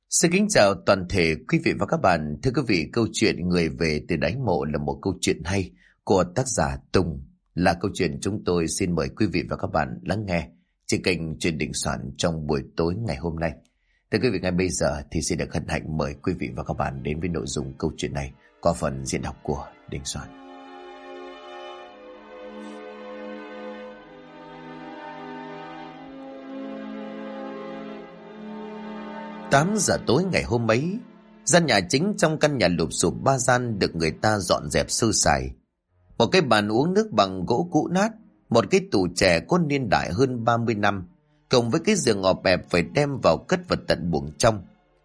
Xin kính chào toàn thể quý vị và các bạn. Thưa quý vị, câu chuyện Người về từ đáy mộ là một câu chuyện hay của tác giả Tùng. Là câu chuyện chúng tôi xin mời quý vị và các bạn lắng nghe trên kênh Chuyện Đình Soạn trong buổi tối ngày hôm nay. Thưa quý vị, ngay bây giờ thì xin được hân hạnh mời quý vị và các bạn đến với nội dung câu chuyện này qua phần diễn đọc của Đình Soạn. 8 giờ tối ngày hôm ấy, gian nhà chính trong căn nhà lụp xụp 3 gian được người ta dọn dẹp sơ sài. Một cái bàn uống nước bằng gỗ cũ nát, một cái tủ chè có niên đại hơn 30 năm, cộng với cái giường ọp ẹp phải đem vào cất vào tận buồng trong.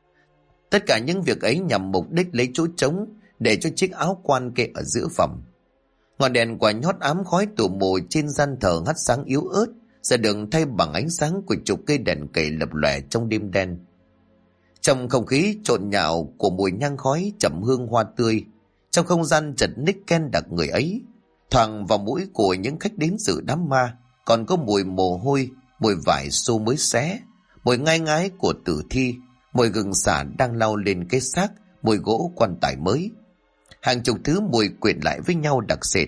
Tất cả những việc ấy nhằm mục đích lấy chỗ trống để cho chiếc áo quan kệ ở giữa phòng. Ngọn đèn quả nhót ám khói tù mù trên gian thờ hắt sáng yếu ớt, giờ đường thay bằng ánh sáng của chục cây đèn cầy lập lòe trong đêm đen. Trong không khí trộn nhạo của mùi nhang khói trầm hương hoa tươi, trong không gian chật ních ken đặc người ấy, thoảng vào mũi của những khách đến dự đám ma còn có mùi mồ hôi, mùi vải xô mới xé, mùi ngai ngái của tử thi, mùi gừng xả đang lau lên cái xác, mùi gỗ quan tài mới. Hàng chục thứ mùi quyện lại với nhau đặc sệt.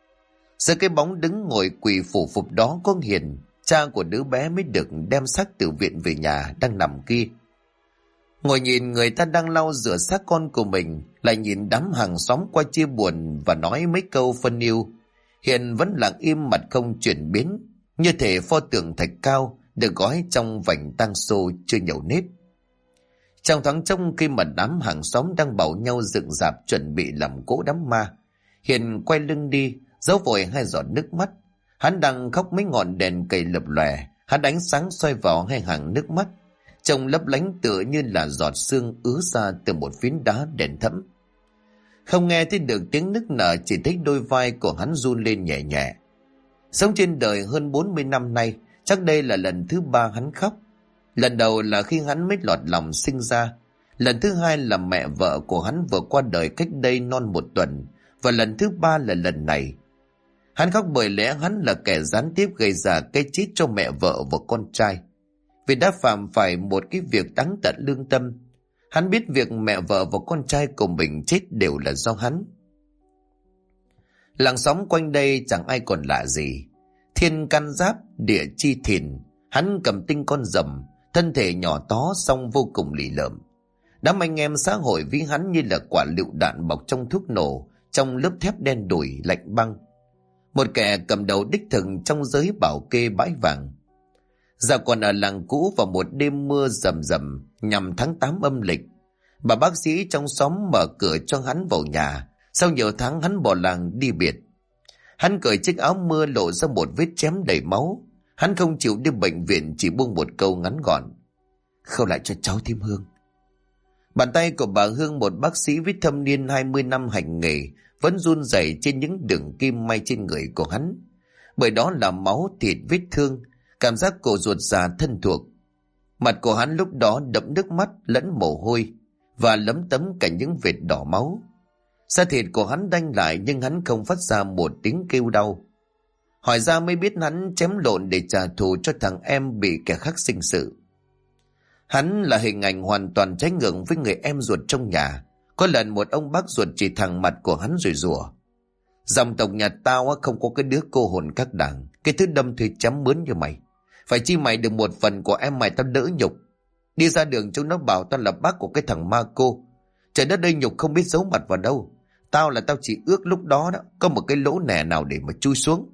Giữa cái bóng đứng ngồi quỳ phủ phục đó có Hiền, cha của đứa bé mới được đem xác từ viện về nhà đang nằm kia. Ngồi nhìn người ta đang lau rửa xác con của mình, lại nhìn đám hàng xóm qua chia buồn và nói mấy câu phân yêu, Hiền vẫn lặng im mặt không chuyển biến, như thể pho tượng thạch cao được gói trong vành tang xô chưa nhầu nếp. Trong thoáng trông khi mà đám hàng xóm đang bảo nhau dựng dạp chuẩn bị làm cỗ đám ma, Hiền quay lưng đi, giấu vội 2 giọt nước mắt. Hắn đang khóc mấy ngọn đèn cầy lập lòe, hắn ánh sáng xoay vào 2 hàng nước mắt, trông lấp lánh tựa như là giọt sương ứa ra từ một phiến đá đen thẫm. Không nghe thấy được tiếng nức nở, chỉ thấy đôi vai của hắn run lên nhẹ nhẹ. Sống trên đời hơn 40 năm nay, chắc đây là lần thứ 3 hắn khóc. Lần đầu là khi hắn mới lọt lòng sinh ra, lần thứ 2 là mẹ vợ của hắn vừa qua đời cách đây non 1 tuần, và lần thứ 3 là lần này. Hắn khóc bởi lẽ hắn là kẻ gián tiếp gây ra cái chết cho mẹ vợ và con trai, vì đã phạm phải một cái việc đáng tận lương tâm. Hắn biết việc mẹ vợ và con trai của mình chết đều là do hắn. Làng xóm quanh đây chẳng ai còn lạ gì. Thiên can giáp, địa chi thìn. Hắn cầm tinh con rồng, thân thể nhỏ tó song vô cùng lì lợm. Đám anh em xã hội ví hắn như là quả lựu đạn bọc trong thuốc nổ, trong lớp thép đen đủi lạnh băng. Một kẻ cầm đầu đích thực trong giới bảo kê bãi vàng. Giờ còn ở làng cũ vào một đêm mưa rầm rầm nhằm tháng 8 âm lịch, bà bác sĩ trong xóm mở cửa cho hắn vào nhà. Sau nhiều tháng hắn bỏ làng đi biệt. Hắn cởi chiếc áo mưa lộ ra một vết chém đầy máu. Hắn không chịu đi bệnh viện, chỉ buông một câu ngắn gọn: "Khâu lại cho cháu thím Hương." Bàn tay của bà Hương, một bác sĩ với thâm niên 20 năm hành nghề, vẫn run rẩy trên những đường kim may trên người của hắn, bởi đó là máu thịt vết thương, cảm giác cổ ruột già thân thuộc. Mặt của hắn lúc đó đẫm nước mắt lẫn mồ hôi và lấm tấm cả những vệt đỏ máu. Da thịt của hắn đanh lại nhưng hắn không phát ra một tiếng kêu đau. Hỏi ra mới biết hắn chém lộn để trả thù cho thằng em bị kẻ khác sinh sự. Hắn là hình ảnh hoàn toàn trái ngược với người em ruột trong nhà. Có lần một ông bác ruột chỉ thẳng mặt của hắn rồi rủa: "Dòng tộc nhà tao không có cái đứa cô hồn các đảng, cái thứ đâm thuê chém mướn như mày. Phải chi mày được một phần của em mày tao đỡ nhục. Đi ra đường chúng nó bảo tao là bác của cái thằng ma cô. Trời đất ơi, nhục không biết giấu mặt vào đâu. Tao chỉ ước lúc đó có một cái lỗ nẻ nào để mà chui xuống."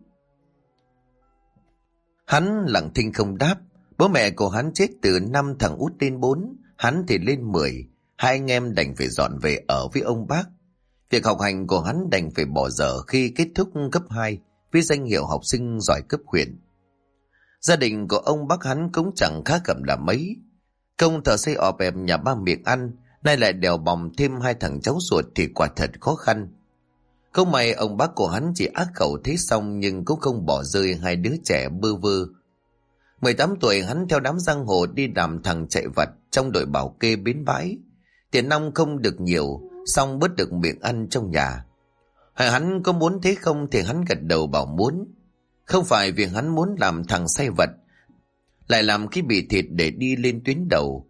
Hắn lặng thinh không đáp. Bố mẹ của hắn chết từ năm thằng út lên 4, hắn thì lên 10. 2 anh em đành phải dọn về ở với ông bác. Việc học hành của hắn đành phải bỏ dở khi kết thúc cấp 2 với danh hiệu học sinh giỏi cấp huyện. Gia đình của ông bác hắn cũng chẳng khá khẩm là mấy. Công thợ xây ọp ẹp nhà 3 miệng ăn, nay lại đèo bòng thêm 2 thằng cháu ruột thì quả thật khó khăn. Không may ông bác của hắn chỉ ác khẩu thế xong nhưng cũng không bỏ rơi 2 đứa trẻ bơ vơ. 18 tuổi hắn theo đám giang hồ đi làm thằng chạy vặt trong đội bảo kê bến bãi. Tiền nong không được nhiều, xong bớt được miệng ăn trong nhà. Hỏi hắn có muốn thế không thì hắn gật đầu bảo muốn. Không phải vì hắn muốn làm thằng say vật, lại làm cái bị thịt để đi lên tuyến đầu,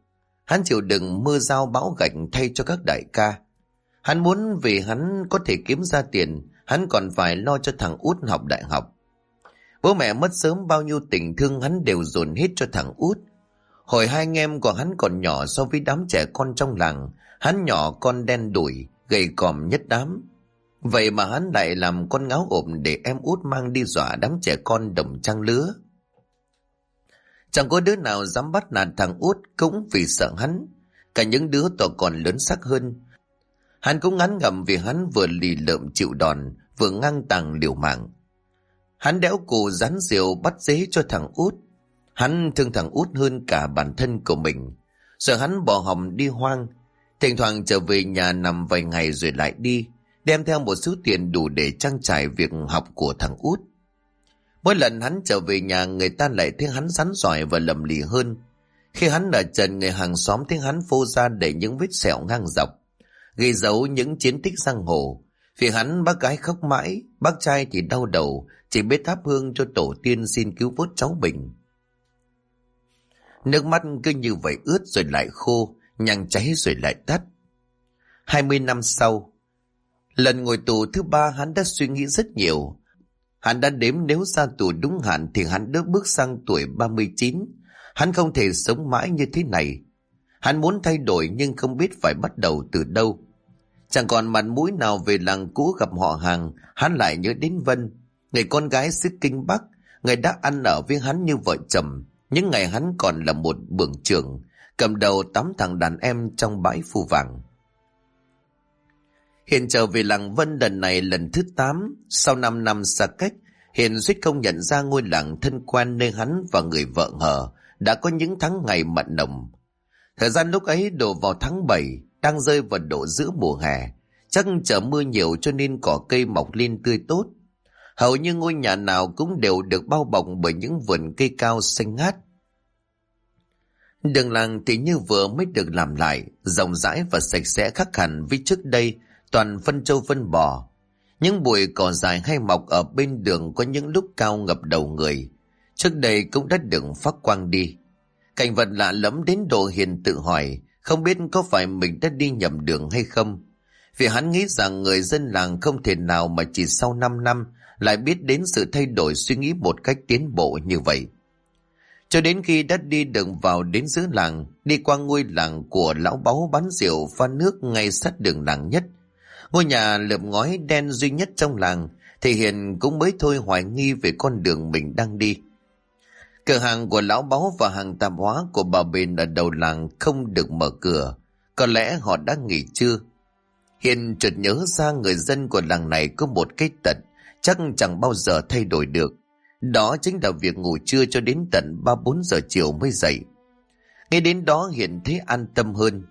Hắn chịu đựng mưa dao bão gạch thay cho các đại ca. Hắn muốn vì hắn có thể kiếm ra tiền, hắn còn phải lo cho thằng út học đại học. Bố mẹ mất sớm, bao nhiêu tình thương hắn đều dồn hết cho thằng út. Hồi hai anh em của hắn còn nhỏ so với đám trẻ con trong làng, hắn nhỏ con đen đủi, gầy còm nhất đám. Vậy mà hắn lại làm con ngáo ộm để em út mang đi dọa đám trẻ con đồng trang lứa. Chẳng có đứa nào dám bắt nạt thằng út cũng vì sợ hắn. Cả những đứa to còn lớn sắc hơn. Hắn cũng ngán ngẩm vì hắn vừa lì lợm chịu đòn, vừa ngang tàng liều mạng. Hắn đẽo cổ rán rượu bắt dế cho thằng út. Hắn thương thằng út hơn cả bản thân của mình. Giờ hắn bỏ hỏng đi hoang, thỉnh thoảng trở về nhà nằm vài ngày rồi lại đi, đem theo một số tiền đủ để trang trải việc học của thằng út. Mỗi lần hắn trở về nhà, người ta lại thấy hắn rắn giỏi và lầm lì hơn. Khi hắn ở trần, người hàng xóm thấy hắn phô ra để những vết sẹo ngang dọc, ghi dấu những chiến tích giang hồ. Vì hắn, bác gái khóc mãi, bác trai thì đau đầu, chỉ biết thắp hương cho tổ tiên xin cứu vớt cháu mình. Nước mắt cứ như vậy ướt rồi lại khô, nhang cháy rồi lại tắt. 20 năm sau, lần ngồi tù thứ 3, hắn đã suy nghĩ rất nhiều. Hắn đã đếm nếu ra tù đúng hạn thì hắn đã bước sang tuổi 39. Hắn không thể sống mãi như thế này. Hắn muốn thay đổi nhưng không biết phải bắt đầu từ đâu. Chẳng còn mặt mũi nào về làng cũ gặp họ hàng, hắn lại nhớ đến Vân, người con gái xứ Kinh Bắc, người đã ăn ở với hắn như vợ chồng những ngày hắn còn là một bưởng trưởng, cầm đầu 8 thằng đàn em trong bãi phu vàng. Hiền trở về làng Vân lần này lần thứ 8, sau 5 năm xa cách, Hiền suýt không nhận ra ngôi làng thân quen nơi hắn và người vợ hờ đã có những tháng ngày mặn nồng. Thời gian lúc ấy đổ vào tháng 7, đang rơi vào độ giữa mùa hè, chắc chờ mưa nhiều cho nên cỏ cây mọc lên tươi tốt. Hầu như ngôi nhà nào cũng đều được bao bọc bởi những vườn cây cao xanh ngát. Đường làng thì như vừa mới được làm lại, rộng rãi và sạch sẽ khác hẳn với trước đây, toàn phân trâu phân bò. Những bụi cỏ dài hay mọc ở bên đường có những lúc cao ngập đầu người, trước đây cũng đã được phác quang đi. Cảnh vật lạ lẫm đến độ Hiền tự hỏi không biết có phải mình đã đi nhầm đường hay không, vì hắn nghĩ rằng người dân làng không thể nào mà chỉ sau 5 năm lại biết đến sự thay đổi suy nghĩ một cách tiến bộ như vậy. Cho đến khi đã đi đường vào đến giữa làng, đi qua ngôi làng của lão báu bán rượu pha nước ngay sát đường làng nhất, ngôi nhà lợp ngói đen duy nhất trong làng, thì Hiền cũng mới thôi hoài nghi về con đường mình đang đi. Cửa hàng của lão báu và hàng tạp hóa của bà Bền ở đầu làng không được mở cửa, có lẽ họ đã nghỉ trưa. Hiền chợt nhớ ra người dân của làng này có một cái tật chắc chẳng bao giờ thay đổi được. Đó chính là việc ngủ trưa cho đến tận 3-4 giờ chiều mới dậy. Ngay đến đó Hiền thấy an tâm hơn.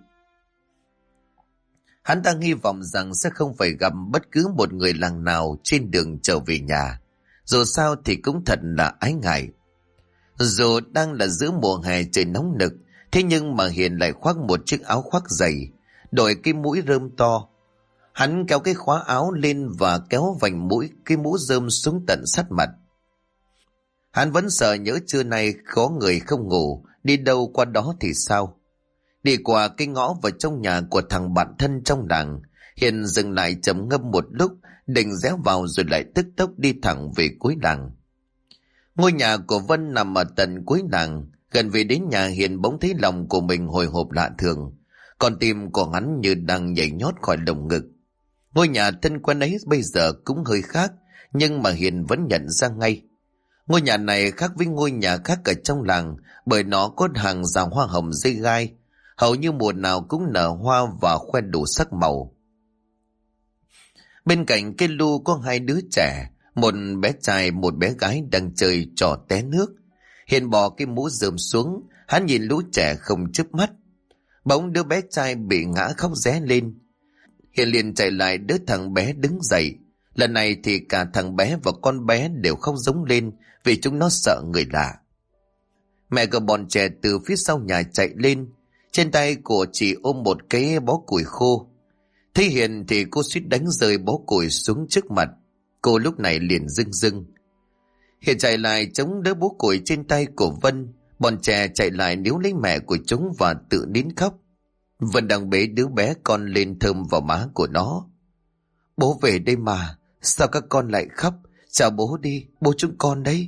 Hắn đang hy vọng rằng sẽ không phải gặp bất cứ một người làng nào trên đường trở về nhà. Dù sao thì cũng thật là ái ngại. Dù đang là giữa mùa hè trời nóng nực, thế nhưng mà Hiền lại khoác một chiếc áo khoác dày, đội cái mũi rơm to. Hắn kéo cái khóa áo lên và kéo vành mũi cái mũ rơm xuống tận sát mặt. Hắn vẫn sợ nhỡ trưa nay có người không ngủ, đi đâu qua đó thì sao. Đi qua cái ngõ vào trong nhà của thằng bạn thân trong làng, Hiền dừng lại trầm ngâm một lúc, định rẽ vào rồi lại tức tốc đi thẳng về cuối làng. Ngôi nhà của Vân nằm ở tận cuối làng, gần về đến nhà Hiền bỗng thấy lòng của mình hồi hộp lạ thường, còn tim của hắn như đang nhảy nhót khỏi lồng ngực. Ngôi nhà thân quen ấy bây giờ cũng hơi khác, nhưng mà Hiền vẫn nhận ra ngay. Ngôi nhà này khác với ngôi nhà khác ở trong làng bởi nó có hàng rào hoa hồng dây gai, hầu như mùa nào cũng nở hoa và khoe đủ sắc màu. Bên cạnh cái lu có 2 đứa trẻ, một bé trai một bé gái đang chơi trò té nước. Hiền bỏ cái mũ rơm xuống, hắn nhìn lũ trẻ không chớp mắt. Bỗng đứa bé trai bị ngã khóc ré lên. Hiền liền chạy lại đỡ thằng bé đứng dậy. Lần này thì cả thằng bé và con bé đều khóc rống lên vì chúng nó sợ người lạ. Mẹ của bọn trẻ từ phía sau nhà chạy lên, trên tay của chị ôm một cái bó củi khô. Thấy Hiền thì cô suýt đánh rơi bó củi xuống trước mặt. Cô lúc này liền rưng rưng. Hiền chạy lại chống đỡ bó củi trên tay của Vân. Bọn trẻ chạy lại níu lấy mẹ của chúng và tự nín khóc. Vân đang bế đứa bé con lên thơm vào má của nó. Bố về đây mà, sao các con lại khóc? Chào bố đi, bố chúng con đấy.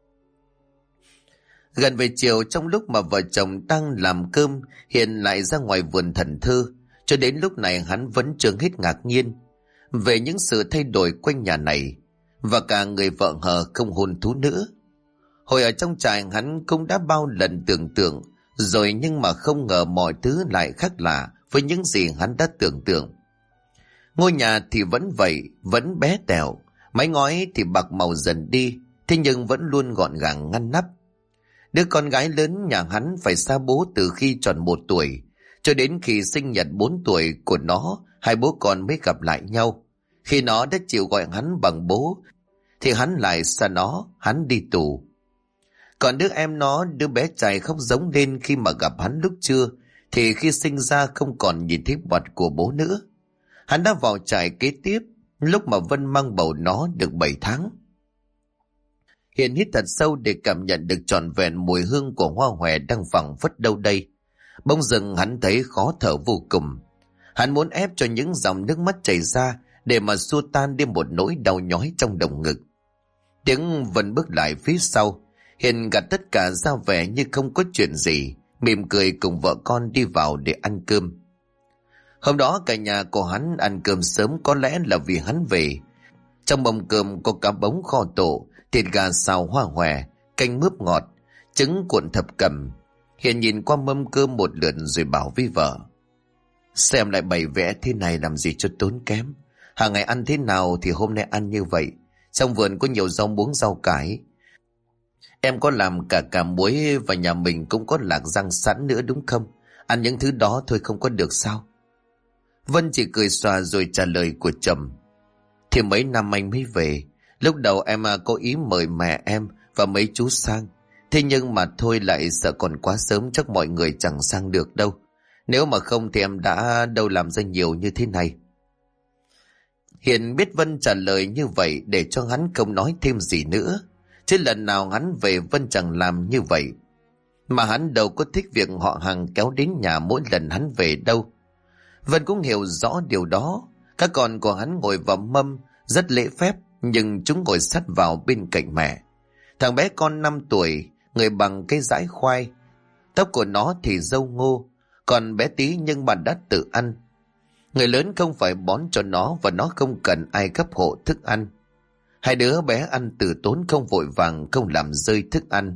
Gần về chiều, trong lúc mà vợ chồng đang làm cơm, Hiền lại ra ngoài vườn thần thư. Cho đến lúc này hắn vẫn chưa hết ngạc nhiên về những sự thay đổi quanh nhà này, và cả người vợ hờ không hôn thú nữa. Hồi ở trong trại hắn cũng đã bao lần tưởng tượng rồi, nhưng mà không ngờ mọi thứ lại khác lạ với những gì hắn đã tưởng tượng. Ngôi nhà thì vẫn vậy, vẫn bé tẹo, mái ngói thì bạc màu dần đi, thế nhưng vẫn luôn gọn gàng ngăn nắp. Đứa con gái lớn nhà hắn phải xa bố từ khi tròn 1 tuổi, cho đến khi sinh nhật 4 tuổi của nó, hai bố con mới gặp lại nhau. Khi nó đã chịu gọi hắn bằng bố, thì hắn lại xa nó, hắn đi tù. Còn đứa em nó, đứa bé trai khóc giống lên khi mà gặp hắn lúc trưa, thì khi sinh ra không còn nhìn thấy mặt của bố nữa. Hắn đã vào trại kế tiếp, lúc mà Vân mang bầu nó được 7 tháng. Hiền hít thật sâu để cảm nhận được trọn vẹn mùi hương của hoa hòe đang phảng phất đâu đây. Bỗng dưng hắn thấy khó thở vô cùng. Hắn muốn ép cho những dòng nước mắt chảy ra để mà xua tan đi một nỗi đau nhói trong lồng ngực. Tiếng Vân bước lại phía sau. Hiền gạt tất cả ra vẻ như không có chuyện gì, mỉm cười cùng vợ con đi vào để ăn cơm. Hôm đó cả nhà của hắn ăn cơm sớm, có lẽ là vì hắn về. Trong mâm cơm có cá bống kho tộ, thịt gà xào hoa hòe, canh mướp ngọt, trứng cuộn thập cẩm. Hiền nhìn qua mâm cơm một lượt rồi bảo với vợ: xem lại bày vẽ thế này làm gì cho tốn kém. Hàng ngày ăn thế nào thì hôm nay ăn như vậy. Trong vườn có nhiều rau muống rau cải. Em có làm cả muối, và nhà mình cũng có lạc rang sẵn nữa đúng không? Ăn những thứ đó thôi không có được sao? Vân chỉ cười xòa rồi trả lời của chồng: thì mấy năm anh mới về. Lúc đầu em có ý mời mẹ em và mấy chú sang. Thế nhưng mà thôi, lại sợ còn quá sớm, chắc mọi người chẳng sang được đâu. Nếu mà không thì em đã đâu làm ra nhiều như thế này. Hiền biết Vân trả lời như vậy để cho hắn không nói thêm gì nữa. Chứ lần nào hắn về Vân chẳng làm như vậy. Mà hắn đâu có thích việc họ hàng kéo đến nhà mỗi lần hắn về đâu. Vân cũng hiểu rõ điều đó. Các con của hắn ngồi vào mâm rất lễ phép, nhưng chúng ngồi sát vào bên cạnh mẹ. Thằng bé con 5 tuổi, người bằng cái dãi khoai. Tóc của nó thì râu ngô, còn bé tí nhưng mà đã tự ăn. Người lớn không phải bón cho nó, và nó không cần ai gấp hộ thức ăn. Hai đứa bé ăn từ tốn, không vội vàng, không làm rơi thức ăn.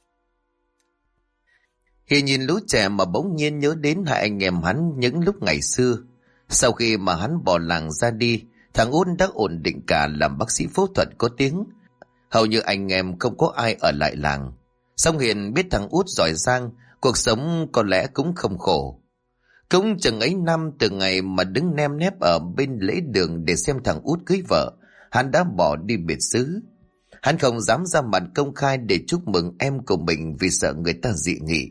Khi nhìn lũ trẻ mà bỗng nhiên nhớ đến hai anh em hắn những lúc ngày xưa. Sau khi mà hắn bỏ làng ra đi, thằng Út đã ổn định cả làm bác sĩ phẫu thuật có tiếng. Hầu như anh em không có ai ở lại làng. Song Hiền biết thằng Út giỏi giang, cuộc sống có lẽ cũng không khổ. Cũng chừng ấy năm, từ ngày mà đứng nem nép ở bên lễ đường để xem thằng Út cưới vợ, hắn đã bỏ đi biệt xứ. Hắn không dám ra mặt công khai để chúc mừng em của mình vì sợ người ta dị nghị.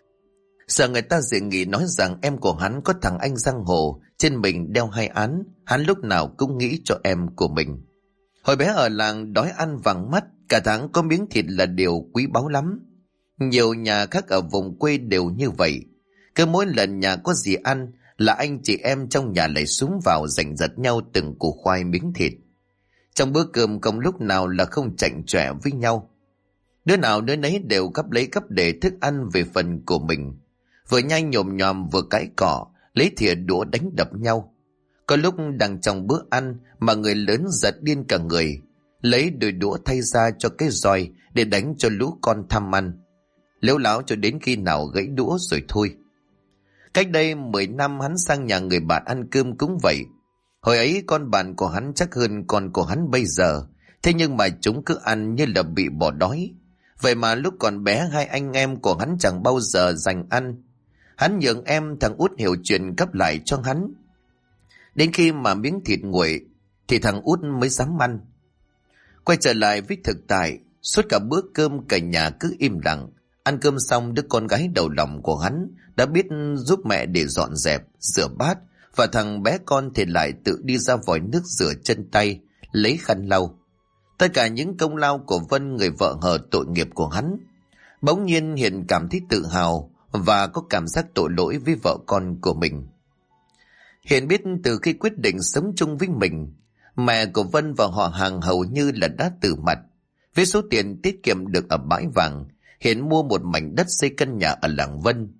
Sợ người ta dị nghị nói rằng em của hắn có thằng anh giang hồ, trên mình đeo 2 án, hắn lúc nào cũng nghĩ cho em của mình. Hồi bé ở làng đói ăn vàng mắt, cả tháng có miếng thịt là điều quý báu lắm. Nhiều nhà khác ở vùng quê đều như vậy. Cứ mỗi lần nhà có gì ăn là anh chị em trong nhà lại xúm vào giành giật nhau từng củ khoai miếng thịt. Trong bữa cơm không lúc nào là không chạnh chọe với nhau. Đứa nào đứa nấy đều gấp lấy gấp để thức ăn về phần của mình. Vừa nhai nhồm nhòm vừa cãi cọ, lấy thìa đũa đánh đập nhau. Có lúc đang trong bữa ăn mà người lớn giật điên cả người, lấy đôi đũa thay ra cho cái roi để đánh cho lũ con tham ăn. Lếu láo cho đến khi nào gãy đũa rồi thôi. Cách đây 10 năm hắn sang nhà người bạn ăn cơm cũng vậy. Hồi ấy con bạn của hắn chắc hơn con của hắn bây giờ, thế nhưng mà chúng cứ ăn như là bị bỏ đói. Vậy mà lúc còn bé hai anh em của hắn chẳng bao giờ dành ăn. Hắn nhường em thằng Út hiểu chuyện gấp lại cho hắn. Đến khi mà miếng thịt nguội thì thằng Út mới dám ăn. Quay trở lại với thực tại, suốt cả bữa cơm cả nhà cứ im lặng. Ăn cơm xong, đứa con gái đầu lòng của hắn đã biết giúp mẹ để dọn dẹp, rửa bát, và thằng bé con thì lại tự đi ra vòi nước rửa chân tay, lấy khăn lau. Tất cả những công lao của Vân, người vợ hờ tội nghiệp của hắn. Bỗng nhiên Hiền cảm thấy tự hào và có cảm giác tội lỗi với vợ con của mình. Hiền biết từ khi quyết định sống chung với mình, mẹ của Vân và họ hàng hầu như là đã từ mặt. Với số tiền tiết kiệm được ở bãi vàng, Hiền mua một mảnh đất xây căn nhà ở làng Vân.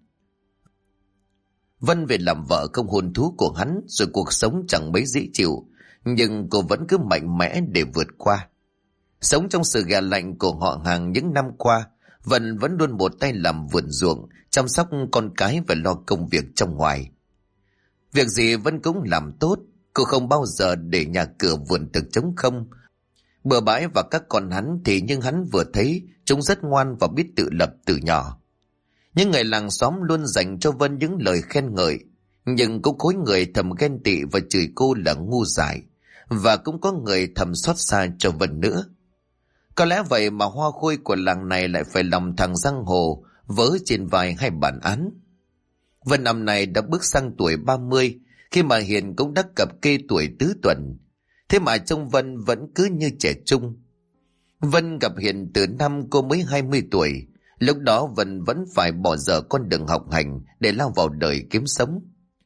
Vân về làm vợ không hôn thú của hắn, rồi cuộc sống chẳng mấy dễ chịu, nhưng cô vẫn cứ mạnh mẽ để vượt qua. Sống trong sự ghẻ lạnh của họ hàng những năm qua, Vân vẫn luôn một tay làm vườn ruộng, chăm sóc con cái và lo công việc trong ngoài. Việc gì Vân cũng làm tốt, cô không bao giờ để nhà cửa vườn thực trống không. Bừa bãi và các con hắn thì nhưng hắn vừa thấy chúng rất ngoan và biết tự lập từ nhỏ. Những người làng xóm luôn dành cho Vân những lời khen ngợi, nhưng cũng có người thầm ghen tị và chửi cô là ngu dại, và cũng có người thầm xót xa cho Vân nữa. Có lẽ vậy mà hoa khôi của làng này lại phải lòng thằng giang hồ vớ trên vai hai bản án. Vân năm nay đã bước sang tuổi 30, khi mà Hiền cũng đã cập kê tuổi tứ tuần. Thế mà trông Vân vẫn cứ như trẻ trung. Vân gặp Hiền từ năm cô mới 20 tuổi. Lúc đó Vân vẫn phải bỏ dở con đường học hành để lao vào đời kiếm sống.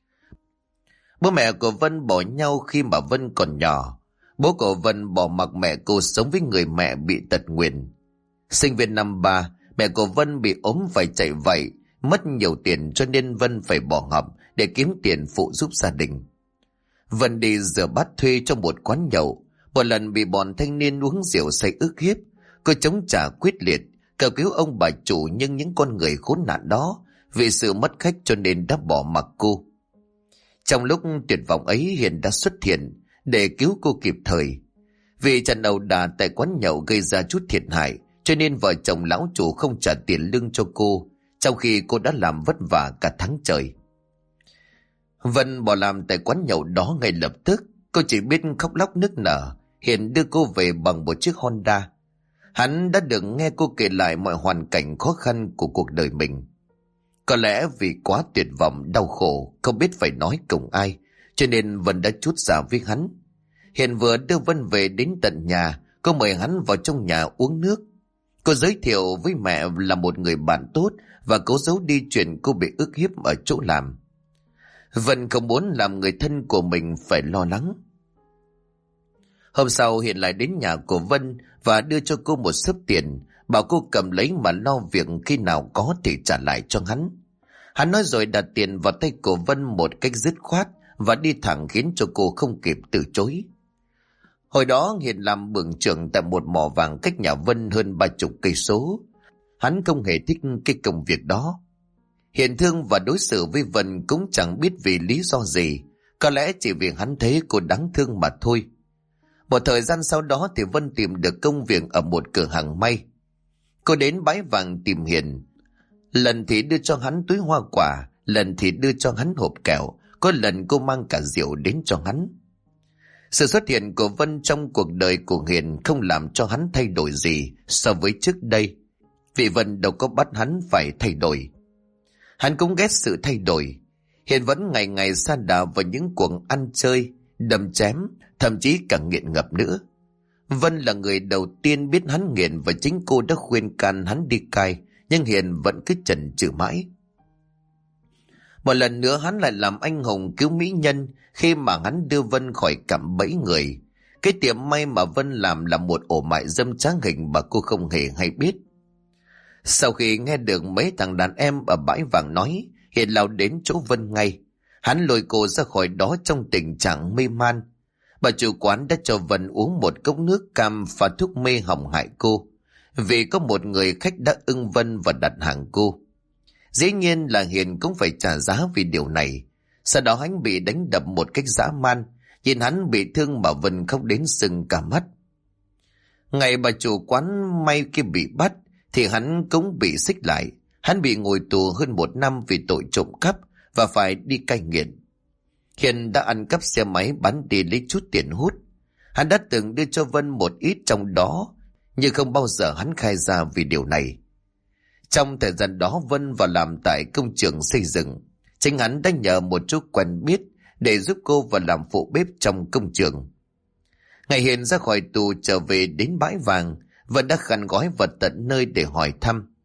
Bố mẹ của Vân bỏ nhau khi mà Vân còn nhỏ. Bố của Vân bỏ mặc mẹ cô sống với người mẹ bị tật nguyền. Sinh viên năm 3, mẹ của Vân bị ốm phải chạy vậy, mất nhiều tiền cho nên Vân phải bỏ học để kiếm tiền phụ giúp gia đình. Vân đi rửa bát thuê trong một quán nhậu. Một lần bị bọn thanh niên uống rượu say ức hiếp, cô chống trả quyết liệt, cầu cứu ông bà chủ, nhưng những con người khốn nạn đó vì sự mất khách cho nên đã bỏ mặc cô. Trong lúc tuyệt vọng ấy, Hiền đã xuất hiện để cứu cô kịp thời. Vì trận ẩu đả tại quán nhậu gây ra chút thiệt hại, cho nên vợ chồng lão chủ không trả tiền lương cho cô, trong khi cô đã làm vất vả cả tháng trời. Vân bỏ làm tại quán nhậu đó ngay lập tức. Cô chỉ biết khóc lóc nức nở. Hiền đưa cô về bằng một chiếc Honda. Hắn đã được nghe cô kể lại mọi hoàn cảnh khó khăn của cuộc đời mình. Có lẽ vì quá tuyệt vọng, đau khổ, không biết phải nói cùng ai, cho nên Vân đã trút ra với hắn. Hiền vừa đưa Vân về đến tận nhà, cô mời hắn vào trong nhà uống nước. Cô giới thiệu với mẹ là một người bạn tốt và cố giấu đi chuyện cô bị ức hiếp ở chỗ làm. Vân không muốn làm người thân của mình phải lo lắng. Hôm sau Hiền lại đến nhà của Vân và đưa cho cô một xấp tiền, bảo cô cầm lấy mà lo việc khi nào có thì trả lại cho hắn. Hắn nói rồi đặt tiền vào tay của Vân một cách dứt khoát và đi thẳng, khiến cho cô không kịp từ chối. Hồi đó Hiền làm bưởng trưởng tại một mỏ vàng cách nhà Vân hơn 30 cây số. Hắn không hề thích cái công việc đó. Hiền thương và đối xử với Vân cũng chẳng biết vì lý do gì, có lẽ chỉ vì hắn thấy cô đáng thương mà thôi. Một thời gian sau đó thì Vân tìm được công việc ở một cửa hàng may. Cô đến bãi vàng tìm Hiền. Lần thì đưa cho hắn túi hoa quả, lần thì đưa cho hắn hộp kẹo, có lần cô mang cả rượu đến cho hắn. Sự xuất hiện của Vân trong cuộc đời của Hiền không làm cho hắn thay đổi gì so với trước đây, vì Vân đâu có bắt hắn phải thay đổi. Hắn cũng ghét sự thay đổi. Hiền vẫn ngày ngày sa đà vào những cuộc ăn chơi, đâm chém, thậm chí cả nghiện ngập nữa. Vân là người đầu tiên biết hắn nghiện và chính cô đã khuyên can hắn đi cai, nhưng Hiền vẫn cứ chần chừ mãi. Một lần nữa hắn lại làm anh hùng cứu mỹ nhân khi mà hắn đưa Vân khỏi cạm bẫy người. Cái tiệm may mà Vân làm là một ổ mại dâm trá hình mà cô không hề hay biết. Sau khi nghe được mấy thằng đàn em ở bãi vàng nói, Hiền lao đến chỗ Vân ngay. Hắn lôi cô ra khỏi đó trong tình trạng mê man. Bà chủ quán đã cho Vân uống một cốc nước cam pha thuốc mê hỏng hại cô, vì có một người khách đã ưng Vân và đặt hàng cô. Dĩ nhiên là Hiền cũng phải trả giá vì điều này. Sau đó hắn bị đánh đập một cách dã man, nhìn hắn bị thương mà Vân khóc đến sưng cả mắt. Ngày bà chủ quán may kia bị bắt thì hắn cũng bị xích lại. Hắn bị ngồi tù hơn 1 năm vì tội trộm cắp và phải đi cai nghiện. Hiền đã ăn cắp xe máy bán đi lấy chút tiền hút. Hắn đã từng đưa cho Vân một ít trong đó, nhưng không bao giờ hắn khai ra vì điều này. Trong thời gian đó Vân vào làm tại công trường xây dựng. Chính hắn đã nhờ một chú quen biết để giúp cô vào làm phụ bếp trong công trường. Ngày Hiền ra khỏi tù trở về đến bãi vàng, Vân đã khăn gói vật tận nơi để hỏi thăm.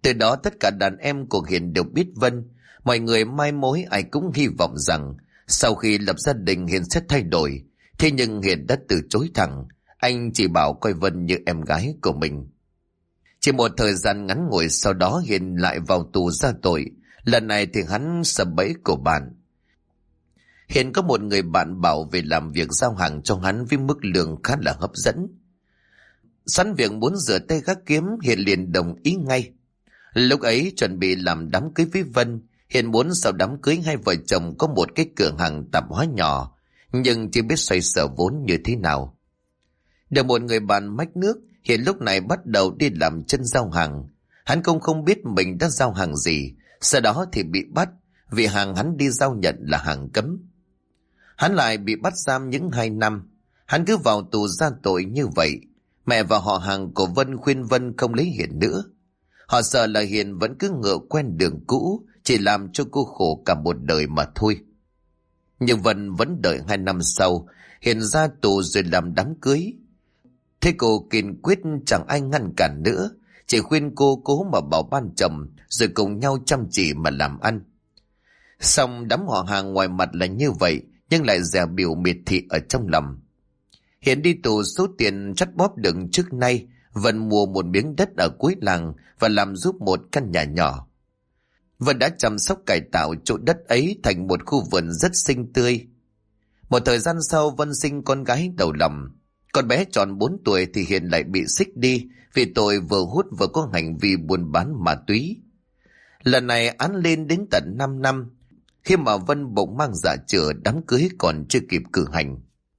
Từ đó tất cả đàn em của Hiền đều biết Vân. Mọi người mai mối ai cũng hy vọng rằng sau khi lập gia đình Hiền sẽ thay đổi. Thế nhưng Hiền đã từ chối thẳng. Anh chỉ bảo coi Vân như em gái của mình. Chỉ một thời gian ngắn ngủi sau đó Hiền lại vào tù ra tội. Lần này thì hắn sập bẫy của bạn. Hiền có một người bạn bảo về làm việc giao hàng cho hắn với mức lương khá là hấp dẫn. Sẵn việc muốn rửa tay gác kiếm, Hiền liền đồng ý ngay. Lúc ấy chuẩn bị làm đám cưới với Vân. Hiền muốn sau đám cưới hai vợ chồng có một cái cửa hàng tạp hóa nhỏ, nhưng chưa biết xoay sở vốn như thế nào. Được một người bạn mách nước, Hiền lúc này bắt đầu đi làm chân giao hàng. Hắn cũng không biết mình đã giao hàng gì, sau đó thì bị bắt vì hàng hắn đi giao nhận là hàng cấm. Hắn lại bị bắt giam những 2 năm. Hắn cứ vào tù ra tội như vậy. Mẹ và họ hàng của Vân khuyên Vân không lấy Hiền nữa. Họ sợ là Hiền vẫn cứ ngựa quen đường cũ, chỉ làm cho cô khổ cả một đời mà thôi. Nhưng Vân vẫn đợi 2 năm sau, Hiền ra tù rồi làm đám cưới. Thế cô kiên quyết chẳng ai ngăn cản nữa, chỉ khuyên cô cố mà bảo ban chồng rồi cùng nhau chăm chỉ mà làm ăn. Xong đám họ hàng ngoài mặt là như vậy, nhưng lại dè bỉu miệt thị ở trong lòng. Hiền đi tù số tiền chắt bóp được trước nay, Vân mua một miếng đất ở cuối làng và làm giúp một căn nhà nhỏ. Vân đã chăm sóc cải tạo chỗ đất ấy thành một khu vườn rất xinh tươi. Một thời gian sau Vân sinh con gái đầu lòng. Con bé tròn 4 tuổi thì Hiền lại bị xích đi vì tội vừa hút vừa có hành vi buôn bán ma túy. Lần này án lên đến tận 5 năm, khi mà Vân bỗng mang dạ chửa, đám cưới còn chưa kịp cử hành.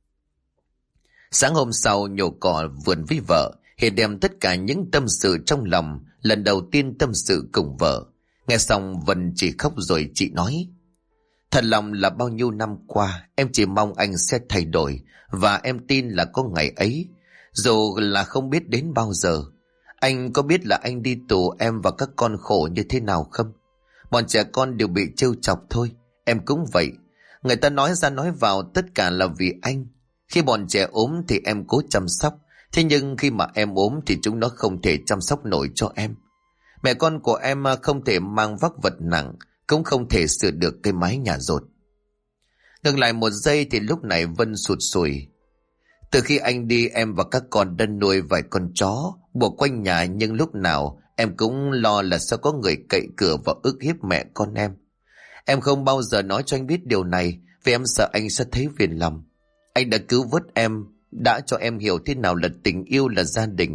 Sáng hôm sau nhổ cỏ vườn với vợ, Hiền đem tất cả những tâm sự trong lòng lần đầu tiên tâm sự cùng vợ. Nghe xong Vân chỉ khóc rồi chị nói: Thật lòng là bao nhiêu năm qua em chỉ mong anh sẽ thay đổi, và em tin là có ngày ấy, dù là không biết đến bao giờ. Anh có biết là anh đi tù em và các con khổ như thế nào không? Bọn trẻ con đều bị trêu chọc thôi, em cũng vậy. Người ta nói ra nói vào tất cả là vì anh. Khi bọn trẻ ốm thì em cố chăm sóc, thế nhưng khi mà em ốm thì chúng nó không thể chăm sóc nổi cho em. Mẹ con của em không thể mang vác vật nặng, cũng không thể sửa được cái mái nhà dột. Ngừng lại một giây thì lúc này Vân sụt sùi. Từ khi anh đi em và các con đã nuôi vài con chó buộc quanh nhà, nhưng lúc nào em cũng lo là sẽ có người cậy cửa và ức hiếp mẹ con em. Em không bao giờ nói cho anh biết điều này vì em sợ anh sẽ thấy phiền lòng. Anh đã cứu vớt em, đã cho em hiểu thế nào là tình yêu, là gia đình.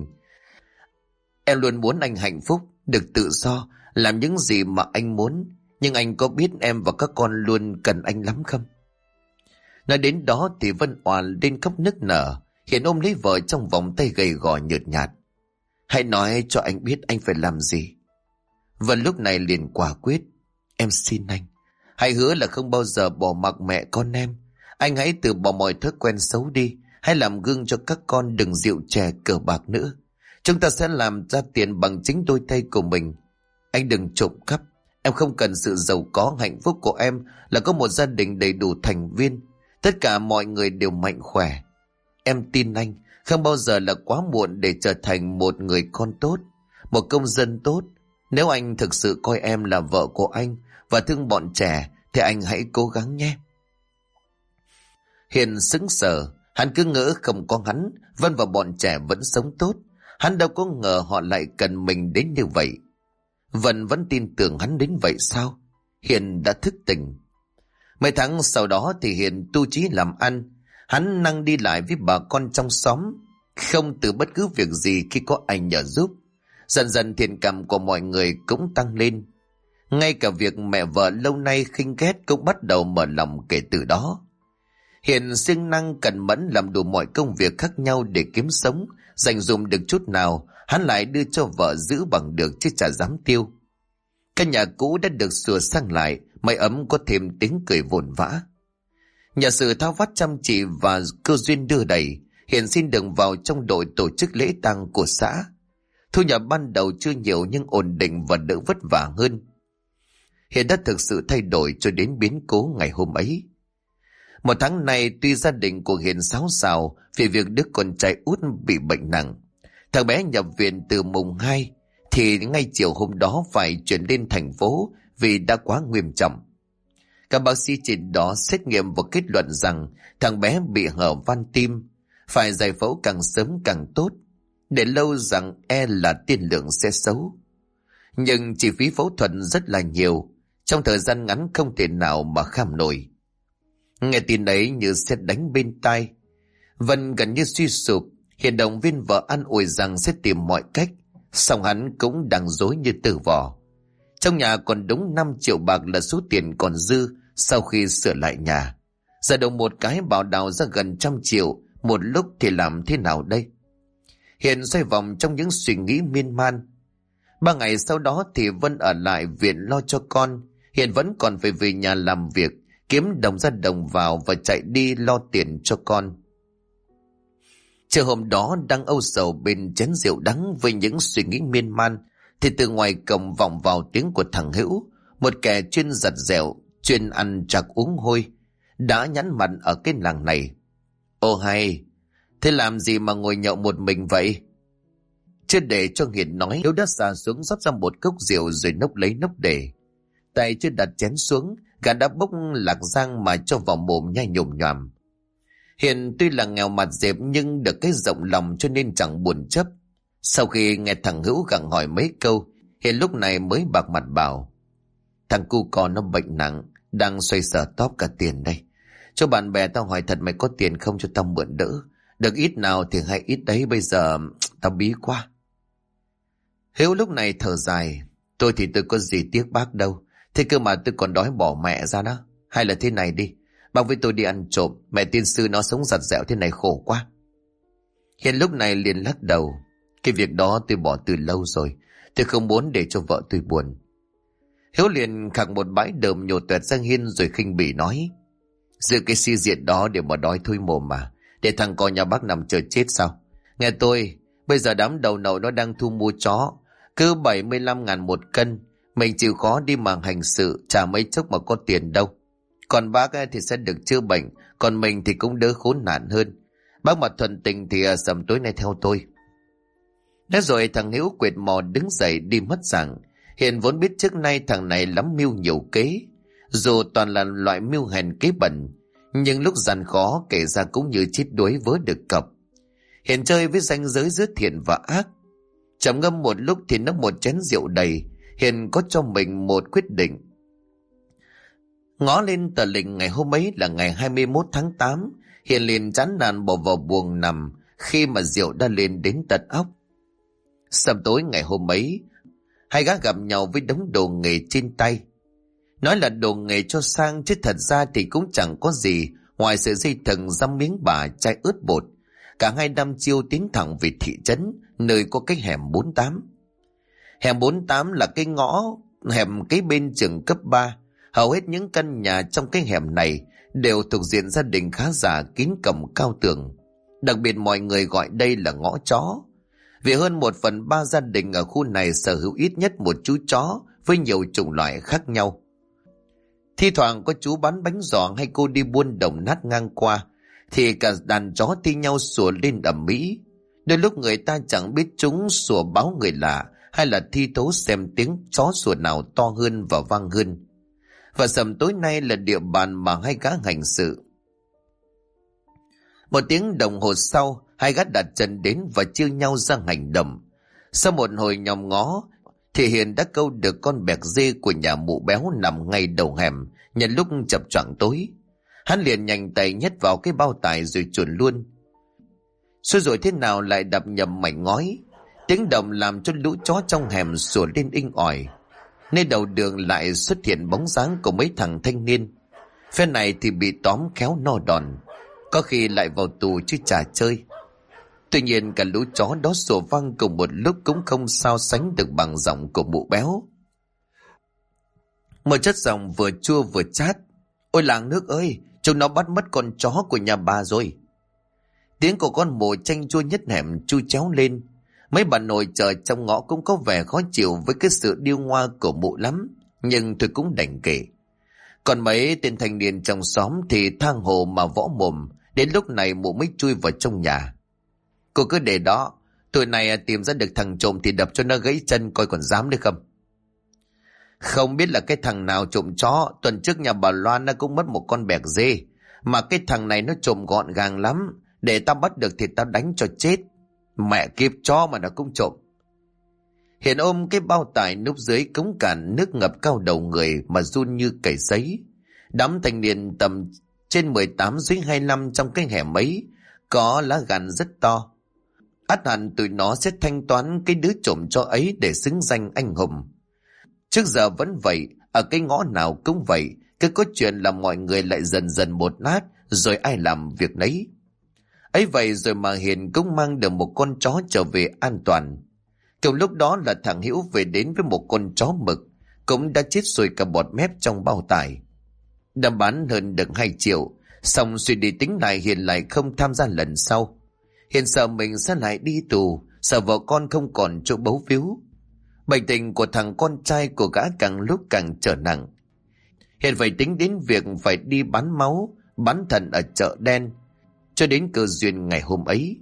Em luôn muốn anh hạnh phúc, được tự do, làm những gì mà anh muốn. Nhưng anh có biết em và các con luôn cần anh lắm không? Nói đến đó thì Vân òa lên khóc nức nở. Hiền ôm lấy vợ trong vòng tay gầy gò nhợt nhạt. Hãy nói cho anh biết anh phải làm gì. Vân lúc này liền quả quyết. Em xin anh, hãy hứa là không bao giờ bỏ mặc mẹ con em. Anh hãy từ bỏ mọi thói quen xấu đi. Hãy làm gương cho các con, đừng rượu chè cờ bạc nữa. Chúng ta sẽ làm ra tiền bằng chính đôi tay của mình. Anh đừng trộm cắp. Em không cần sự giàu có, hạnh phúc của em là có một gia đình đầy đủ thành viên. Tất cả mọi người đều mạnh khỏe. Em tin anh, không bao giờ là quá muộn để trở thành một người con tốt, một công dân tốt. Nếu anh thực sự coi em là vợ của anh và thương bọn trẻ thì anh hãy cố gắng nhé. Hiền sững sờ, hắn cứ ngỡ không có hắn, Vân và bọn trẻ vẫn sống tốt. Hắn đâu có ngờ họ lại cần mình đến như vậy. Vân vẫn tin tưởng hắn đến vậy sao? Hiền đã thức tỉnh. Mấy tháng sau đó thì Hiền tu chí làm ăn. Hắn năng đi lại với bà con trong xóm, không từ bất cứ việc gì khi có anh nhờ giúp. Dần dần thiện cảm của mọi người cũng tăng lên. Ngay cả việc mẹ vợ lâu nay khinh ghét cũng bắt đầu mở lòng kể từ đó. Hiền siêng năng cẩn mẫn làm đủ mọi công việc khác nhau để kiếm sống. Dành dụm được chút nào, hắn lại đưa cho vợ giữ bằng được chứ chả dám tiêu. Căn nhà cũ đã được sửa sang lại, mái ấm có thêm tiếng cười vồn vã. Nhờ sự thao vắt chăm chỉ và cơ duyên đưa đẩy, Hiền xin được vào trong đội tổ chức lễ tang của xã. Thu nhập ban đầu chưa nhiều nhưng ổn định và đỡ vất vả hơn. Hiền đã thực sự thay đổi cho đến biến cố ngày hôm ấy. Một tháng này tuy gia đình của Hiền xáo xào vì việc đứa con trai út bị bệnh nặng. Thằng bé nhập viện từ mùng 2 thì thì ngay chiều hôm đó phải chuyển lên thành phố vì đã quá nghiêm trọng. Các bác sĩ trên đó xét nghiệm và kết luận rằng thằng bé bị hở van tim, phải giải phẫu càng sớm càng tốt, để lâu rằng là tiên lượng sẽ xấu. Nhưng chi phí phẫu thuật rất là nhiều, trong thời gian ngắn không thể nào mà kham nổi. Nghe tin ấy như sét đánh bên tai, Vân gần như suy sụp. Hiền động viên vợ an ủi rằng sẽ tìm mọi cách, song hắn cũng đang rối như từ vò. Trong nhà còn đúng 5 triệu bạc là số tiền còn dư sau khi sửa lại nhà. Giờ đồng một cái bảo đào ra gần 100 triệu một lúc thì làm thế nào đây? Hiền xoay vòng trong những suy nghĩ miên man. 3 ngày sau đó thì Vân ở lại viện lo cho con. Hiền vẫn còn phải về nhà làm việc, kiếm đồng ra đồng vào và chạy đi lo tiền cho con. Chiều hôm đó đang âu sầu bên chén rượu đắng với những suy nghĩ miên man, thì từ ngoài cổng vọng vào tiếng của thằng Hữu, một kẻ chuyên giặt dẻo, chuyên ăn trạc uống hôi, đã nhắn mặt ở cái làng này. Ô hay, thế làm gì mà ngồi nhậu một mình vậy? Chưa để cho Hiền nói, Hiếu đã xà xuống rót ra một cốc rượu rồi nốc lấy nốc để. Tay chưa đặt chén xuống, gã đã bốc lạc rang mà cho vào mồm nhai nhồm nhoàm. Hiền tuy là nghèo mặt dẹp nhưng được cái rộng lòng cho nên chẳng buồn chấp. Sau khi nghe thằng Hữu gặng hỏi mấy câu, Hiền lúc này mới bạc mặt bảo: thằng cu con nó bệnh nặng, đang xoay sở tóp cả tiền đây. Cho bạn bè tao hỏi thật, mày có tiền không cho tao mượn đỡ? Được ít nào thì hay ít đấy, bây giờ tao bí quá. Hiếu lúc này thở dài: tôi thì tôi có gì tiếc bác đâu, thế cơ mà tôi còn đói bỏ mẹ ra đó. Hay là thế này đi, bác với tôi đi ăn trộm, mẹ tiên sư nó sống giặt dẻo thế này khổ quá. Hiền lúc này liền lắc đầu: cái việc đó tôi bỏ từ lâu rồi, tôi không muốn để cho vợ tôi buồn. Hiếu liền khạc một bãi đờm nhổ toẹt sang Hiên rồi khinh bỉ nói: giữ cái si diện đó để mà đói thôi mồm mà, để thằng con nhà bác nằm chờ chết sao? Nghe tôi, bây giờ đám đầu nậu nó đang thu mua chó, cứ 75.000 một cân, mình chịu khó đi mà hành sự, chả mấy chốc mà có tiền đâu. Còn bác thì sẽ được chữa bệnh, còn mình thì cũng đỡ khốn nạn hơn. Bác mà thuận tình thì sầm tối nay theo tôi. Nói rồi thằng Hiếu quệt mò đứng dậy đi mất dạng. Hiền vốn biết trước nay thằng này lắm mưu nhiều kế, dù toàn là loại mưu hèn kế bẩn, nhưng lúc gian khó kể ra cũng như chết đuối vớ được cọc. Hiền chơi với ranh giới giữa thiện và ác. Trầm ngâm một lúc thì nốc một chén rượu đầy, Hiền có cho mình một quyết định. Ngó lên tờ lịch ngày hôm ấy là ngày 21 tháng 8, Hiền liền chán nản bỏ vào buồng nằm khi mà rượu đã lên đến tận óc. Sầm tối ngày hôm ấy, hai gã gặp nhau với đống đồ nghề trên tay. Nói là đồ nghề cho sang chứ thật ra thì cũng chẳng có gì ngoài sợi dây thừng, răm miếng bả, chai ướt bột. Cả hai đăm chiêu tiến thẳng về thị trấn, nơi có cái hẻm 48. Hẻm 48 là cái ngõ hẻm kế bên trường cấp 3. Hầu hết những căn nhà trong cái hẻm này đều thuộc diện gia đình khá giả, kín cổng cao tường. Đặc biệt mọi người gọi đây là ngõ chó, vì hơn 1/3 gia đình ở khu này sở hữu ít nhất một chú chó với nhiều chủng loại khác nhau. Thi thoảng có chú bán bánh giò hay cô đi buôn đồng nát ngang qua thì cả đàn chó thi nhau sủa lên ầm ĩ. Đôi lúc người ta chẳng biết chúng sủa báo người lạ hay là thi thố xem tiếng chó sủa nào to hơn và vang hơn. Và sầm tối nay là địa bàn mà hai gã hành sự. Một tiếng đồng hồ sau, hai gã đặt chân đến và chia nhau ra hành động. Sau một hồi nhòm ngó thì Hiền đã câu được con bẹc dê của nhà mụ béo nằm ngay đầu hẻm. Nhân lúc chập choạng tối, hắn liền nhanh tay nhét vào cái bao tải rồi chuồn luôn. Xui rồi thế nào lại đập nhầm mảnh ngói. Tiếng động làm cho lũ chó trong hẻm sủa lên inh ỏi. Nơi đầu đường lại xuất hiện bóng dáng của mấy thằng thanh niên. Phe này thì bị tóm khéo no đòn, có khi lại vào tù chứ chả chơi. Tuy nhiên cả lũ chó đó sủa vang cùng một lúc cũng không sao sánh được bằng giọng của mụ béo. Một chất giọng vừa chua vừa chát: ôi làng nước ơi, chúng nó bắt mất con chó của nhà bà rồi. Tiếng của con mồi chanh chua nhất hẻm chu chéo lên. Mấy bà nội chờ trong ngõ cũng có vẻ khó chịu với cái sự điêu ngoa của mụ lắm, nhưng tôi cũng đành kể. Còn mấy tên thanh niên trong xóm thì thang hồ mà võ mồm. Đến lúc này mụ mới chui vào trong nhà. Cô cứ để đó, Tụi này tìm ra được thằng trộm thì đập cho nó gãy chân coi còn dám nữa không. Không biết là cái thằng nào trộm chó, tuần trước nhà bà Loan nó cũng mất một con bẹc dê. Mà cái thằng này nó trộm gọn gàng lắm, để tao bắt được thì tao đánh cho chết. Mẹ kiếp chó mà nó cũng trộm. Hiền ôm cái bao tải núp dưới cống cạn, nước ngập cao đầu người mà run như cầy sấy. Đám thanh niên tầm trên 18 dưới 25 trong cái hẻm ấy có lá gan rất to. Ắt hẳn tụi nó sẽ thanh toán cái đứa trộm chó ấy để xứng danh anh hùng. Trước giờ vẫn vậy, ở cái ngõ nào cũng vậy, cứ có chuyện là mọi người lại dần dần một nát, rồi ai làm việc nấy. Ấy vậy rồi mà Hiền cũng mang được một con chó trở về an toàn. Cùng lúc đó là thằng Hữu về đến với một con chó mực, cũng đã chết rồi cả bọt mép trong bao tải. Đã bán hơn được 2 triệu, xong suy đi tính lại Hiền lại không tham gia lần sau. Hiền sợ mình sẽ lại đi tù, sợ vợ con không còn chỗ bấu víu. Bệnh tình của thằng con trai của gã càng lúc càng trở nặng. Hiền phải tính đến việc phải đi bán máu, bán thận ở chợ đen, cho đến cơ duyên ngày hôm ấy.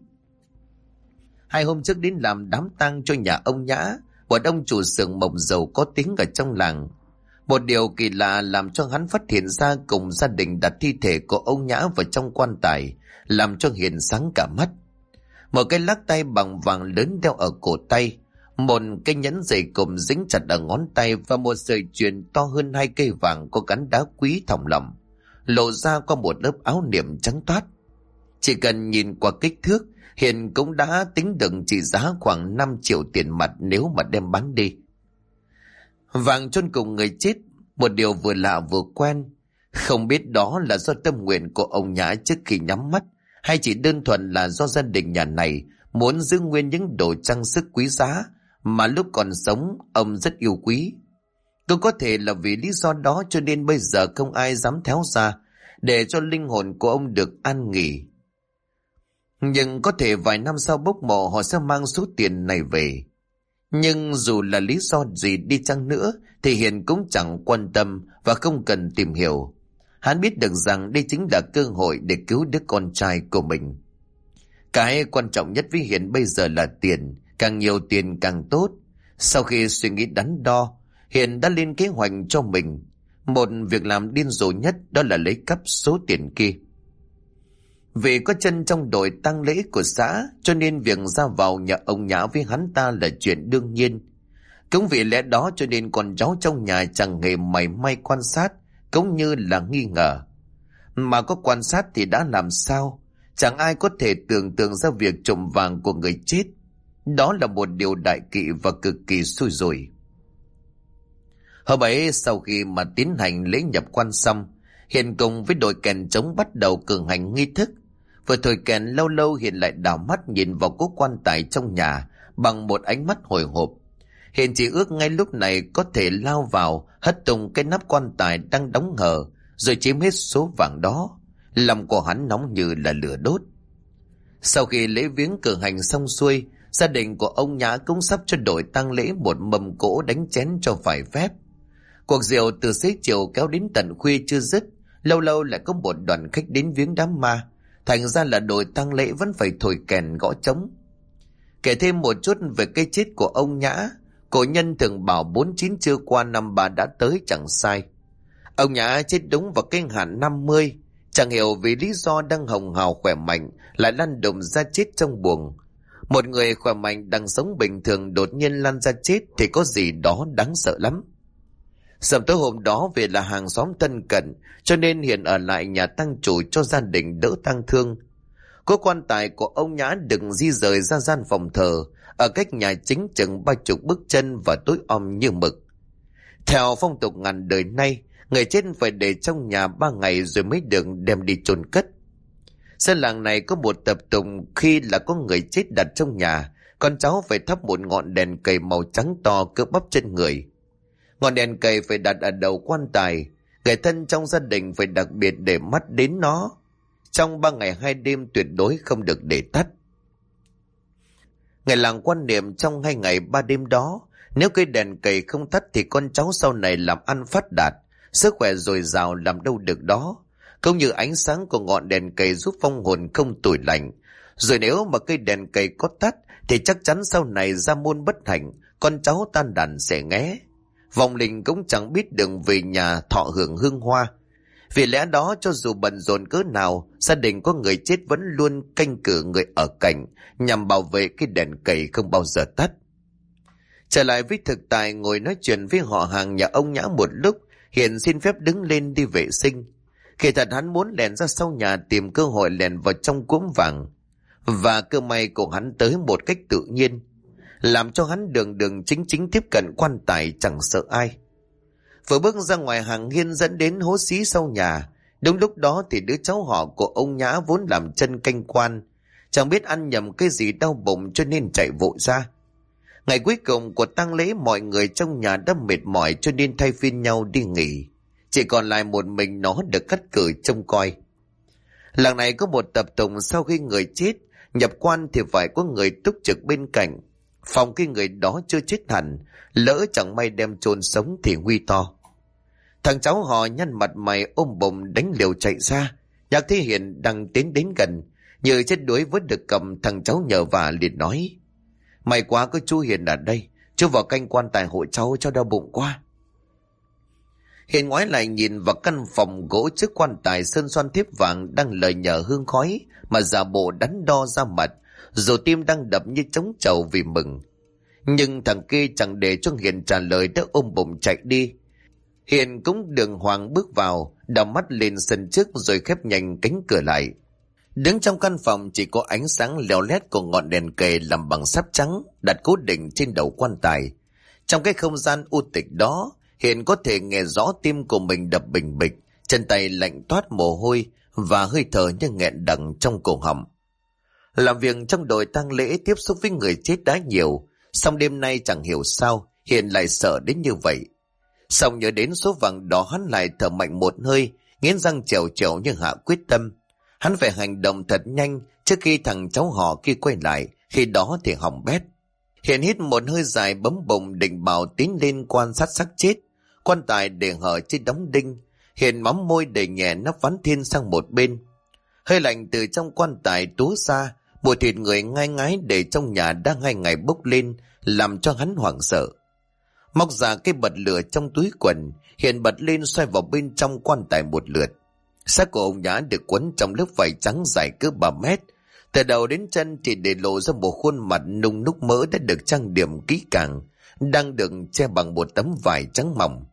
2 hôm trước đến làm đám tang cho nhà ông Nhã, một ông chủ xưởng mộc dầu có tiếng ở trong làng. Một điều kỳ lạ làm cho hắn phát hiện ra cùng gia đình đặt thi thể của ông Nhã vào trong quan tài, làm cho Hiền sáng cả mắt. Một cái lắc tay bằng vàng lớn đeo ở cổ tay, một cái nhẫn dây cùm dính chặt ở ngón tay và một sợi chuyền to hơn 2 cây vàng có gắn đá quý thòng lọng, lộ ra qua một lớp áo niệm trắng toát. Chỉ cần nhìn qua kích thước, Hiền cũng đã tính được trị giá khoảng 5 triệu tiền mặt nếu mà đem bán đi. Vàng chôn cùng người chết, một điều vừa lạ vừa quen. Không biết đó là do tâm nguyện của ông Nhã trước khi nhắm mắt, hay chỉ đơn thuần là do gia đình nhà này muốn giữ nguyên những đồ trang sức quý giá mà lúc còn sống ông rất yêu quý. Cũng có thể là vì lý do đó cho nên bây giờ không ai dám tháo ra để cho linh hồn của ông được an nghỉ. Nhưng có thể vài năm sau bốc mộ họ sẽ mang số tiền này về. Nhưng dù là lý do gì đi chăng nữa thì Hiền cũng chẳng quan tâm và không cần tìm hiểu. Hắn biết được rằng đây chính là cơ hội để cứu đứa con trai của mình. Cái quan trọng nhất với Hiền bây giờ là tiền, càng nhiều tiền càng tốt. Sau khi suy nghĩ đắn đo, Hiền đã lên kế hoạch cho mình. Một việc làm điên rồ nhất đó là lấy cắp số tiền kia. Vì có chân trong đội tang lễ của xã cho nên việc ra vào nhà ông Nhã với hắn ta là chuyện đương nhiên. Cũng vì lẽ đó cho nên con cháu trong nhà chẳng hề mảy may quan sát, cũng như là nghi ngờ. Mà có quan sát thì đã làm sao? Chẳng ai có thể tưởng tượng ra việc trộm vàng của người chết. Đó là một điều đại kỵ và cực kỳ xui rủi. Hôm ấy sau khi mà tiến hành lễ nhập quan xong, Hiền cùng với đội kèn trống bắt đầu cử hành nghi thức. Vừa thổi kèn lâu lâu Hiền lại đảo mắt nhìn vào cố quan tài trong nhà bằng một ánh mắt hồi hộp. Hiền chỉ ước ngay lúc này có thể lao vào hất tung cái nắp quan tài đang đóng hờ rồi chiếm hết số vàng đó. Lòng của hắn nóng như là lửa đốt. Sau khi lễ viếng cử hành xong xuôi, gia đình của ông Nhã cũng sắp cho đội tang lễ một mâm cỗ đánh chén cho phải phép. Cuộc rượu từ xế chiều kéo đến tận khuya chưa dứt, lâu lâu lại có một đoàn khách đến viếng đám ma. Thành ra là đội tang lễ vẫn phải thổi kèn gõ trống. Kể thêm một chút về cái chết của ông Nhã, cổ nhân thường bảo 49 chưa qua năm 3 đã tới chẳng sai. Ông Nhã chết đúng vào cái hạn 50, chẳng hiểu vì lý do đang hồng hào khỏe mạnh lại lăn đùng ra chết trong buồng. Một người khỏe mạnh đang sống bình thường đột nhiên lăn ra chết thì có gì đó đáng sợ lắm. Sầm tối hôm đó về là hàng xóm thân cận, cho nên Hiền ở lại nhà tang chủ cho gia đình đỡ tang thương. Cố quan tài của ông Nhã được di rời ra gian phòng thờ ở cách nhà chính chừng 30 bước chân và tối om như mực. Theo phong tục ngàn đời nay, người chết phải để trong nhà 3 ngày rồi mới được đem đi chôn cất. Dân làng này có một tập tục khi là có người chết đặt trong nhà, con cháu phải thắp một ngọn đèn cầy màu trắng to cỡ bắp chân người. Ngọn đèn cầy phải đặt ở đầu quan tài, người thân trong gia đình phải đặc biệt để mắt đến nó. Trong 3 ngày 2 đêm tuyệt đối không được để tắt. Người làng quan niệm trong 2 ngày 3 đêm đó, nếu cây đèn cầy không tắt thì con cháu sau này làm ăn phát đạt, sức khỏe dồi dào làm đâu được đó. Cũng như ánh sáng của ngọn đèn cầy giúp phong hồn không tủi lạnh. Rồi nếu mà cây đèn cầy có tắt thì chắc chắn sau này ra môn bất hạnh, con cháu tan đàn sẽ nghé. Vong linh cũng chẳng biết đường về nhà thọ hưởng hương hoa. Vì lẽ đó cho dù bận rộn cỡ nào, gia đình có người chết vẫn luôn canh cử người ở cạnh nhằm bảo vệ cái đèn cầy không bao giờ tắt. Trở lại với thực tại, ngồi nói chuyện với họ hàng nhà ông Nhã một lúc, Hiền xin phép đứng lên đi vệ sinh. Khi thật hắn muốn lèn ra sau nhà tìm cơ hội lèn vào trong cốm vàng, và cơ may của hắn tới một cách tự nhiên, làm cho hắn đường đường chính chính tiếp cận quan tài chẳng sợ ai. Vừa bước ra ngoài hàng hiên dẫn đến hố xí sau nhà, đúng lúc đó thì đứa cháu họ của ông Nhã vốn làm chân canh quan, chẳng biết ăn nhầm cái gì đau bụng cho nên chạy vội ra. Ngày cuối cùng của tang lễ, mọi người trong nhà đã mệt mỏi cho nên thay phiên nhau đi nghỉ. Chỉ còn lại một mình nó được cắt cử trông coi. Làng này có một tập tục sau khi người chết nhập quan thì phải có người túc trực bên cạnh, phòng cái người đó chưa chết hẳn, lỡ chẳng may đem chôn sống thì nguy to. Thằng cháu họ nhăn mặt mày ôm bụng đánh liều chạy ra. Nhạc Thế Hiền đang tiến đến gần, như chết đuối vẫn được cầm, thằng cháu nhờ vả liền nói: May quá có chú Hiền ở đây, chú vào canh quan tài hộ cháu cho đau bụng quá. Hiền ngoái lại nhìn vào căn phòng gỗ trước quan tài sơn son thiếp vàng đang lời nhờ hương khói mà giả bộ đắn đo ra mặt, rồi tim đang đập như trống trầu vì mừng. Nhưng thằng kia chẳng để cho Hiền trả lời đã ôm bụng chạy đi. Hiền cũng đường hoàng bước vào, đảo mắt lên sân trước rồi khép nhanh cánh cửa lại. Đứng trong căn phòng chỉ có ánh sáng leo lét của ngọn đèn kề làm bằng sáp trắng đặt cố định trên đầu quan tài. Trong cái không gian u tịch đó, Hiền có thể nghe rõ tim của mình đập bình bịch, chân tay lạnh toát mồ hôi và hơi thở như nghẹn đằng trong cổ họng. Làm việc trong đội tang lễ tiếp xúc với người chết đã nhiều, song đêm nay chẳng hiểu sao Hiền lại sợ đến như vậy. Xong nhớ đến số vàng đó, hắn lại thở mạnh một hơi, nghiến răng trèo trèo nhưng hạ quyết tâm. Hắn phải hành động thật nhanh trước khi thằng cháu họ kia quay lại, khi đó thì hỏng bét. Hiền hít một hơi dài bấm bụng định bảo tiến lên quan sát xác chết. Quan tài để hở chứ đóng đinh. Hiền mắm môi đẩy nhẹ nắp ván thiên sang một bên. Hơi lạnh từ trong quan tài túa ra, mùi thịt người ngai ngái để trong nhà đã 2 ngày bốc lên, làm cho hắn hoảng sợ. Móc ra cái bật lửa trong túi quần, Hiền bật lên xoay vào bên trong quan tài một lượt. Xác của ông Nhã được quấn trong lớp vải trắng dài cỡ 3 mét. Từ đầu đến chân chỉ để lộ ra một khuôn mặt nung núc mỡ đã được trang điểm kỹ càng, đang được che bằng một tấm vải trắng mỏng.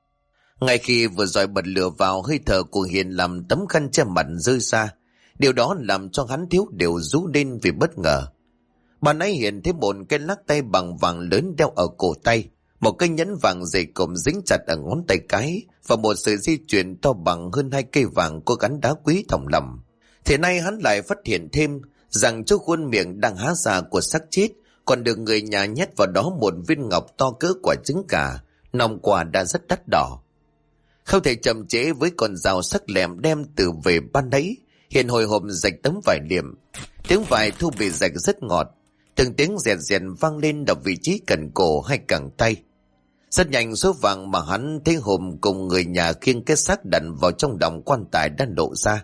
Ngay khi vừa dọi bật lửa vào, hơi thở của Hiền làm tấm khăn che mặt rơi ra. Điều đó làm cho hắn thiếu điều rú lên vì bất ngờ. Ban nãy Hiền thấy một cái lắc tay bằng vàng lớn đeo ở cổ tay, một cái nhẫn vàng dày cộm dính chặt ở ngón tay cái, và một sợi dây chuyền to bằng hơn 2 cây vàng có gắn đá quý thòng lọng. Thế nay hắn lại phát hiện thêm rằng chỗ khuôn miệng đang há ra của xác chết còn được người nhà nhét vào đó một viên ngọc to cỡ quả trứng gà, nòng quà đã rất đắt đỏ. Không thể chậm trễ với con dao sắc lẹm đem từ về ban nãy, Hiền hồi hộp rạch tấm vải liệm. Tiếng vải thu bị rạch rất ngọt, từng tiếng rèn rèn vang lên đập vị trí cần cổ hay cẳng tay. Rất nhanh số vàng mà hắn thấy hồn cùng người nhà khiêng cái xác đặt vào trong đòng quan tài đã lộ ra.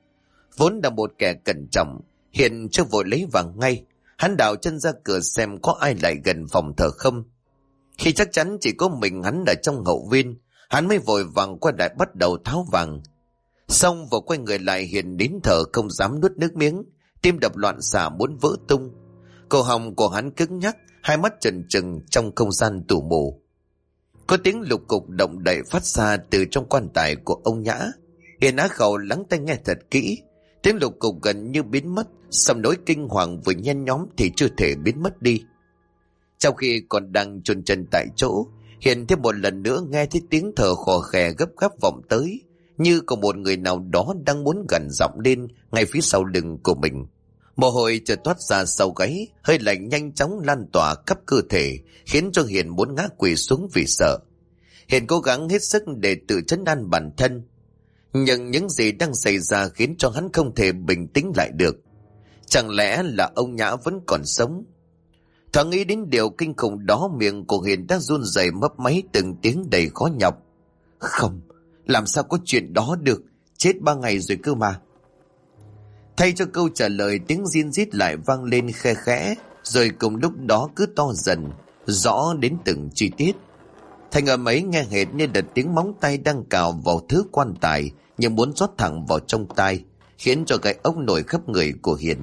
Vốn là một kẻ cẩn trọng, Hiền chưa vội lấy vàng ngay. Hắn đào chân ra cửa xem có ai lại gần phòng thờ không. Khi chắc chắn chỉ có mình hắn ở trong hậu viên, hắn mới vội vàng quay lại bắt đầu tháo vàng. Xong vừa quay người lại, Hiền nín thở không dám nuốt nước miếng, tim đập loạn xạ muốn vỡ tung. Cổ họng của hắn cứng nhắc, hai mắt trần trừng trong không gian tù mù. Có tiếng lục cục động đậy phát ra từ trong quan tài của ông Nhã. Hiền á khẩu lắng tai nghe thật kỹ. Tiếng lục cục gần như biến mất, song nỗi kinh hoàng vừa nhen nhóm thì chưa thể biến mất đi. Trong khi còn đang chôn chân tại chỗ, Hiền thêm một lần nữa nghe thấy tiếng thở khò khè gấp gáp vọng tới, như có một người nào đó đang muốn gằn giọng lên ngay phía sau lưng của mình. Mồ hôi chợt toát ra sau gáy, hơi lạnh nhanh chóng lan tỏa khắp cơ thể, khiến cho Hiền muốn ngã quỵ xuống vì sợ. Hiền cố gắng hết sức để tự trấn an bản thân, nhưng những gì đang xảy ra khiến cho hắn không thể bình tĩnh lại được. Chẳng lẽ là ông Nhã vẫn còn sống? Thoáng nghĩ đến điều kinh khủng đó, miệng của Hiền đang run rẩy mấp máy từng tiếng đầy khó nhọc. Không, làm sao có chuyện đó được, chết 3 ngày rồi cơ mà. Thay cho câu trả lời, tiếng rin rít lại vang lên khe khẽ, rồi cùng lúc đó cứ to dần, rõ đến từng chi tiết. Thành âm ấy nghe hệt như đợt tiếng móng tay đang cào vào thứ quan tài, nhưng muốn rót thẳng vào trong tai, khiến cho cái ốc nổi khắp người của Hiền.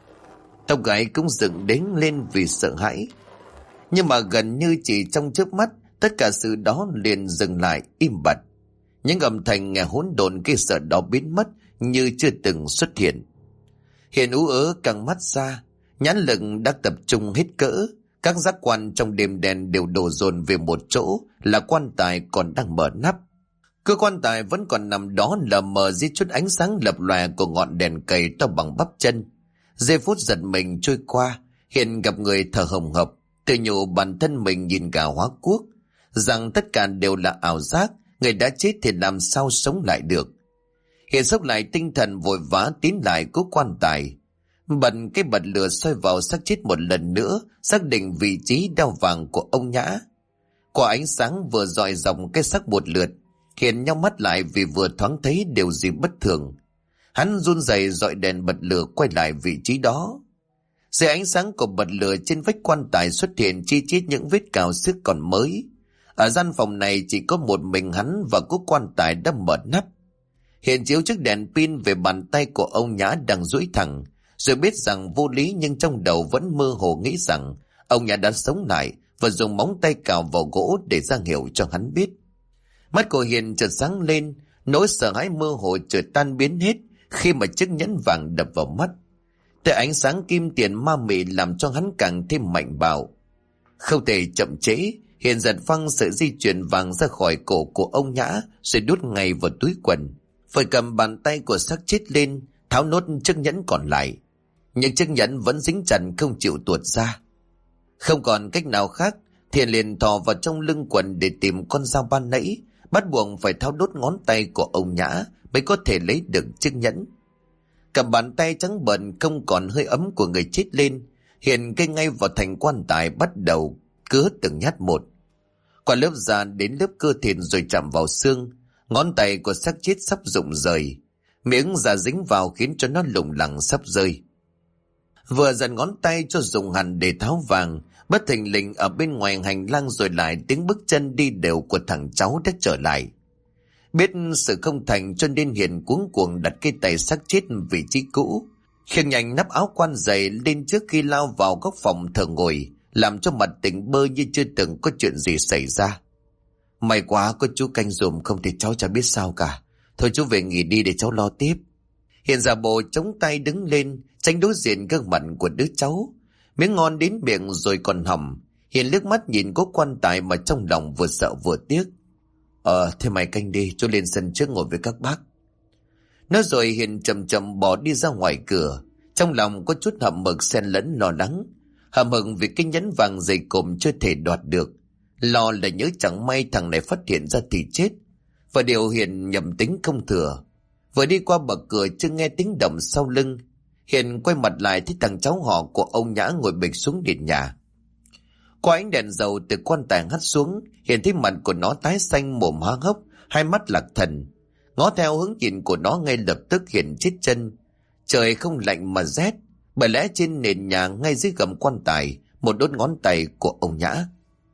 Tóc gáy cũng dựng đến lên vì sợ hãi. Nhưng mà gần như chỉ trong chớp mắt, tất cả sự đó liền dừng lại im bặt. Những âm thanh nghe hỗn độn kia sợ đó biến mất như chưa từng xuất hiện. Hiền ú ớ căng mắt ra, nhãn lực đã tập trung hết cỡ. Các giác quan trong đêm đen đều đổ dồn về một chỗ, là quan tài còn đang mở nắp. Cơ quan tài vẫn còn nằm đó lờ mờ dưới chút ánh sáng lập lòe của ngọn đèn cầy to bằng bắp chân. Giây phút giật mình trôi qua, Hiền gặp người thở hồng hộc, tự nhủ bản thân mình nhìn gà hóa cuốc, rằng tất cả đều là ảo giác, người đã chết thì làm sao sống lại được. Hiền sốc lại tinh thần, vội vã tiến lại cố quan tài, bật cái bật lửa soi vào xác chết một lần nữa, xác định vị trí đeo vàng của ông Nhã. Qua ánh sáng vừa dọi dòng cái xác một lượt, Hiền nhắm mắt lại vì vừa thoáng thấy điều gì bất thường. Hắn run rẩy dọi đèn bật lửa quay lại vị trí đó. Dưới ánh sáng của bật lửa, trên vách quan tài xuất hiện chi chít những vết cào xước còn mới. Ở gian phòng này chỉ có một mình hắn và cố quan tài đã mở nắp. Hiền chiếu chiếc đèn pin về bàn tay của ông Nhã đang duỗi thẳng, rồi biết rằng vô lý, nhưng trong đầu vẫn mơ hồ nghĩ rằng ông Nhã đã sống lại và dùng móng tay cào vào gỗ để ra hiệu cho hắn biết. Mắt của Hiền chợt sáng lên, nỗi sợ hãi mơ hồ chợt tan biến hết khi mà chiếc nhẫn vàng đập vào mắt. Tới ánh sáng kim tiền ma mị làm cho hắn càng thêm mạnh bạo. Không thể chậm trễ, Hiền giật phăng sợi dây chuyền vàng ra khỏi cổ của ông Nhã, rồi đút ngay vào túi quần. Phải cầm bàn tay của xác chết lên, tháo nốt chiếc nhẫn còn lại. Nhưng chiếc nhẫn vẫn dính chặt không chịu tuột ra. Không còn cách nào khác, Hiền liền thò vào trong lưng quần để tìm con dao ban nãy, bắt buộc phải tháo đốt ngón tay của ông Nhã mới có thể lấy được chiếc nhẫn. Cầm bàn tay trắng bợn không còn hơi ấm của người chết lên, Hiền cây ngay vào thành quan tài, bắt đầu cứa từng nhát một, qua lớp da đến lớp cơ thịt rồi chạm vào xương. Ngón tay của xác chết sắp rụng rời, miếng da dính vào khiến cho nó lủng lẳng sắp rơi. Vừa dần ngón tay cho dùng hẳn để tháo vàng, bất thình lình ở bên ngoài hành lang rồi lại tiếng bước chân đi đều của thằng cháu đã trở lại. Biết sự không thành cho nên Hiền cuống cuồng đặt cái tay xác chết vị trí cũ, khiêng nhanh nắp áo quan giày lên trước khi lao vào góc phòng thờ ngồi, làm cho mặt tỉnh bơ như chưa từng có chuyện gì xảy ra. May quá có chú canh dùm, không thì cháu chả biết sao cả. Thôi chú về nghỉ đi để cháu lo tiếp. Hiền giả bộ chống tay đứng lên, tránh đối diện gương mặt của đứa cháu. Miếng ngon đến miệng rồi còn hầm. Hiền liếc mắt nhìn cố quan tài mà trong lòng vừa sợ vừa tiếc. Thế mày canh đi, chú lên sân trước ngồi với các bác. Nói rồi Hiền chậm chậm bỏ đi ra ngoài cửa. Trong lòng có chút hậm hực xen lẫn lo lắng. Hậm hực vì cái nhẫn vàng dày cộm chưa thể đoạt được, lo là nhớ chẳng may thằng này phát hiện ra thì chết. Và điều Hiền nhầm tính không thừa. Vừa đi qua bậc cửa chưa nghe tiếng động sau lưng, Hiền quay mặt lại thấy thằng cháu họ của ông Nhã ngồi bịch xuống nền nhà. Qua ánh đèn dầu từ quan tài hắt xuống, Hiền thấy mặt của nó tái xanh, mồm há hốc, hai mắt lạc thần. Ngó theo hướng nhìn của nó, ngay lập tức Hiền chết chân. Trời không lạnh mà rét, bởi lẽ trên nền nhà ngay dưới gầm quan tài một đốt ngón tay của ông Nhã.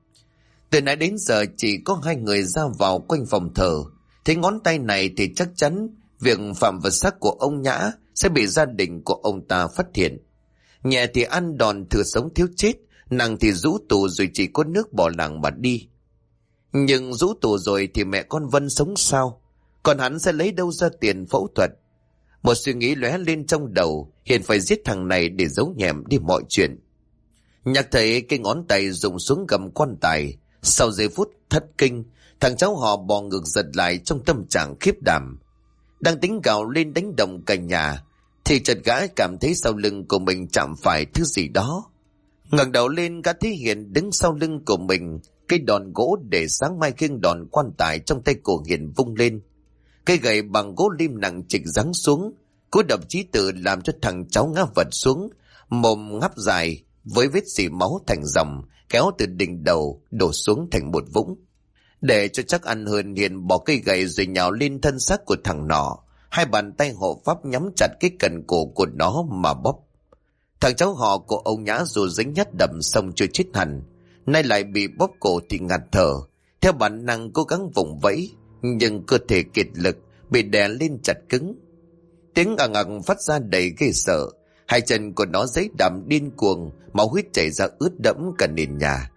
Từ nãy đến giờ chỉ có hai người ra vào quanh phòng thờ. Thấy ngón tay này thì chắc chắn việc phạm vật xác của ông Nhã sẽ bị gia đình của ông ta phát hiện. Nhẹ thì ăn đòn thừa sống thiếu chết, nặng thì rũ tù rồi chỉ có nước bỏ làng mà đi. Nhưng rũ tù rồi thì mẹ con Vân sống sao? Còn hắn sẽ lấy đâu ra tiền phẫu thuật? Một suy nghĩ lóe lên trong đầu, Hiền phải giết thằng này để giấu nhẹm đi mọi chuyện. Nhạc thấy cái ngón tay rụng xuống gầm quan tài. Sau giây phút thất kinh, thằng cháu họ bò ngược giật lại trong tâm trạng khiếp đảm. Đang tính gào lên đánh động cả nhà, thì chợt gã cảm thấy sau lưng của mình chạm phải thứ gì đó. Ngẩng đầu lên, gã thấy Hiền đứng sau lưng của mình. Cây đòn gỗ để sáng mai khiêng đòn quan tài trong tay của Hiền vung lên. Cây gậy bằng gỗ lim nặng trịch giáng xuống, cú đập chí tử làm cho thằng cháu ngã vật xuống, mồm ngắp dài với vết xỉ máu thành dòng kéo từ đỉnh đầu đổ xuống thành một vũng. Để cho chắc ăn hơn, Hiền bỏ cây gậy rồi nhào lên thân xác của thằng nọ. Hai bàn tay hộ pháp nhắm chặt cái cần cổ của nó mà bóp. Thằng cháu họ của ông Nhã dù dính nhất đầm xong chưa chết hẳn, nay lại bị bóp cổ thì ngạt thở. Theo bản năng cố gắng vùng vẫy, nhưng cơ thể kiệt lực, bị đè lên chặt cứng. Tiếng ằng ằng phát ra đầy ghê sợ. Hai chân của nó giấy đầm điên cuồng, máu huyết chảy ra ướt đẫm cả nền nhà.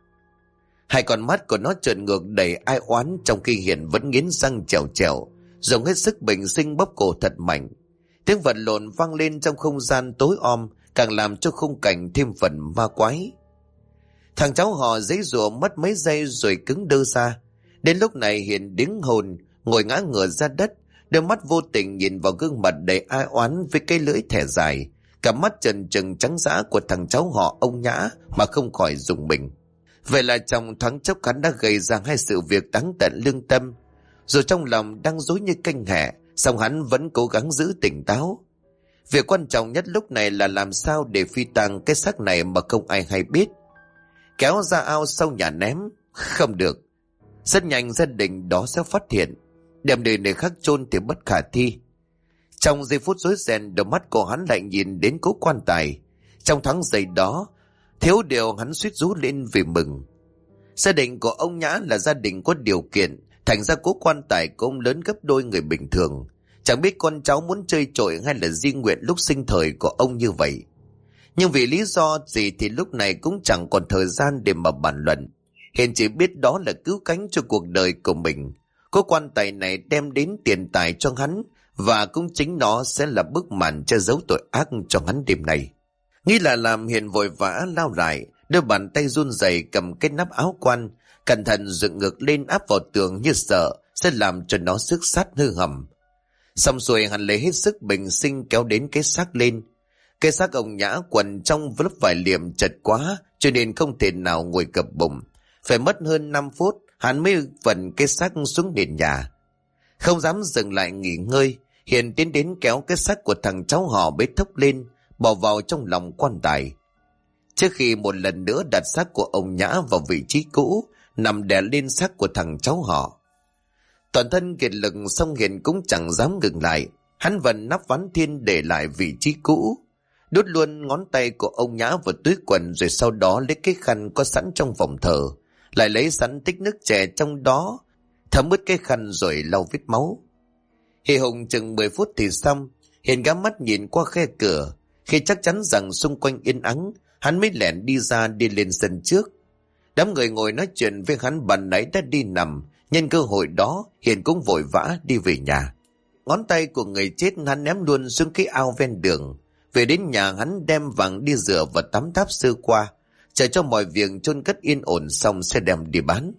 Hai con mắt của nó trợn ngược đầy ai oán, trong khi Hiền vẫn nghiến răng trèo trèo, dùng hết sức bình sinh bóp cổ thật mạnh. Tiếng vật lộn vang lên trong không gian tối om, càng làm cho khung cảnh thêm phần ma quái. Thằng cháu họ giãy giụa mất mấy giây rồi cứng đơ ra. Đến lúc này Hiền đứng hồn, ngồi ngã ngửa ra đất, đôi mắt vô tình nhìn vào gương mặt đầy ai oán với cái lưỡi thẻ dài, cả mắt trần trừng trắng dã của thằng cháu họ ông Nhã mà không khỏi rùng mình. Vậy là trong thoáng chốc hắn đã gây ra hai sự việc đáng tận lương tâm. Dù trong lòng đang rối như canh hẹ, song hắn vẫn cố gắng giữ tỉnh táo. Việc quan trọng nhất lúc này là làm sao để phi tang cái xác này mà không ai hay biết. Kéo ra ao sau nhà ném? Không được. Rất nhanh gia đình đó sẽ phát hiện. Đem đến nơi khác chôn thì bất khả thi. Trong giây phút rối ren, đôi mắt của hắn lại nhìn đến cố quan tài. Trong thoáng giây đó, thiếu điều hắn suýt rú lên vì mừng. Gia đình của ông Nhã là gia đình có điều kiện, thành ra cố quan tài của ông lớn gấp đôi người bình thường. Chẳng biết con cháu muốn chơi trội hay là di nguyện lúc sinh thời của ông như vậy. Nhưng vì lý do gì thì lúc này cũng chẳng còn thời gian để mà bàn luận. Hiền chỉ biết đó là cứu cánh cho cuộc đời của mình. Cố quan tài này đem đến tiền tài cho hắn, và cũng chính nó sẽ là bức màn che giấu tội ác cho hắn đêm nay. Nghĩ là làm, Hiền vội vã lao lại, đôi bàn tay run rẩy cầm cái nắp áo quan, cẩn thận dựng ngược lên áp vào tường như sợ sẽ làm cho nó xước sát hư hầm. Xong rồi hắn lấy hết sức bình sinh kéo đến cái xác lên. Cái xác ông Nhã quần trong lớp vải liệm chật quá, cho nên không thể nào ngồi gập bụng. Phải mất hơn 5 phút hắn mới vần cái xác xuống nền nhà. Không dám dừng lại nghỉ ngơi, Hiền tiến đến kéo cái xác của thằng cháu họ bế thốc lên, bỏ vào trong lòng quan tài. Trước khi một lần nữa đặt xác của ông Nhã vào vị trí cũ, nằm đè lên xác của thằng cháu họ. Toàn thân kiệt lực, song Hiền cũng chẳng dám ngừng lại. Hắn vẫn nắp ván thiên để lại vị trí cũ, đút luôn ngón tay của ông Nhã vào túi quần, rồi sau đó lấy cái khăn có sẵn trong phòng thờ, lại lấy sẵn tích nước chè trong đó, thấm ướt cái khăn rồi lau vết máu. Hì hùng chừng 10 phút thì xong. Hiền gắm mắt nhìn qua khe cửa. Khi chắc chắn rằng xung quanh yên ắng, hắn mới lẻn đi ra, đi lên sân trước. Đám người ngồi nói chuyện với hắn ban nãy đã đi nằm. Nhân cơ hội đó, Hiền cũng vội vã đi về nhà. Ngón tay của người chết hắn ném luôn xuống cái ao ven đường. Về đến nhà, hắn đem vàng đi rửa và tắm tháp sơ qua, chờ cho mọi việc chôn cất yên ổn xong sẽ đem đi bán.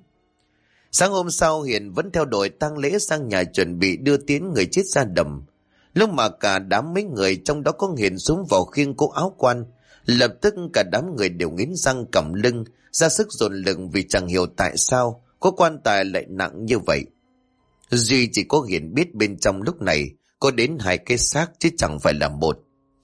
Sáng hôm sau, Hiền vẫn theo đội tang lễ sang nhà chuẩn bị đưa tiến người chết ra đầm. Lúc mà cả đám mấy người, trong đó có Hiền, xuống vào khiêng cố áo quan, lập tức cả đám người đều nghiến răng cằm lưng, ra sức dồn lực vì chẳng hiểu tại sao có quan tài lại nặng như vậy. Duy chỉ có Hiền biết bên trong lúc này có đến 2 cái xác chứ chẳng phải là một.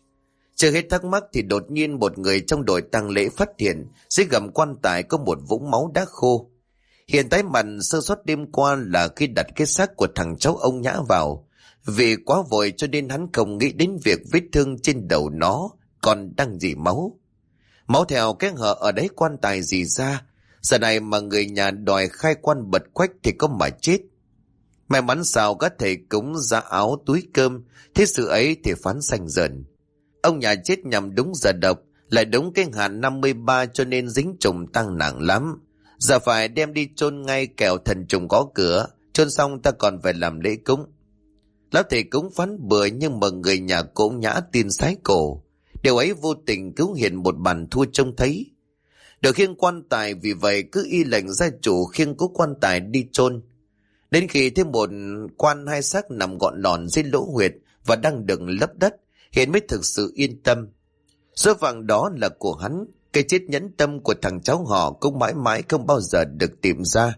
Chưa hết thắc mắc thì đột nhiên một người trong đội tang lễ phát hiện dưới gầm quan tài có một vũng máu đã khô. Hiền tái mặt, sơ suất đêm qua là khi đặt cái xác của thằng cháu ông Nhã vào. Vì quá vội cho nên hắn không nghĩ đến việc vết thương trên đầu nó còn đang rỉ máu. Máu theo cái hở ở đấy quan tài rỉ ra. Giờ này mà người nhà đòi khai quan bật quách thì có mà chết. May mắn sao các thầy cúng ra áo túi cơm, thế sự ấy thì phán xanh dần. Ông nhà chết nhằm đúng giờ độc, lại đúng cái hạn 53 cho nên dính trùng tăng nặng lắm. Giờ phải đem đi chôn ngay, kẻo thần trùng có cửa, chôn xong ta còn phải làm lễ cúng. Lão thầy cúng phán bừa, nhưng mà người nhà cô Nhã tin sái cổ. Điều ấy vô tình cứu Hiền một bàn thua trông thấy. Được khiêng quan tài, vì vậy cứ y lệnh gia chủ khiêng cố quan tài đi chôn. Đến khi thêm một quan 2 xác nằm gọn lòn dưới lỗ huyệt và đang đựng lấp đất, Hiền mới thực sự yên tâm. Số vàng đó là của hắn. Cái chết nhẫn tâm của thằng cháu họ cũng mãi mãi không bao giờ được tìm ra.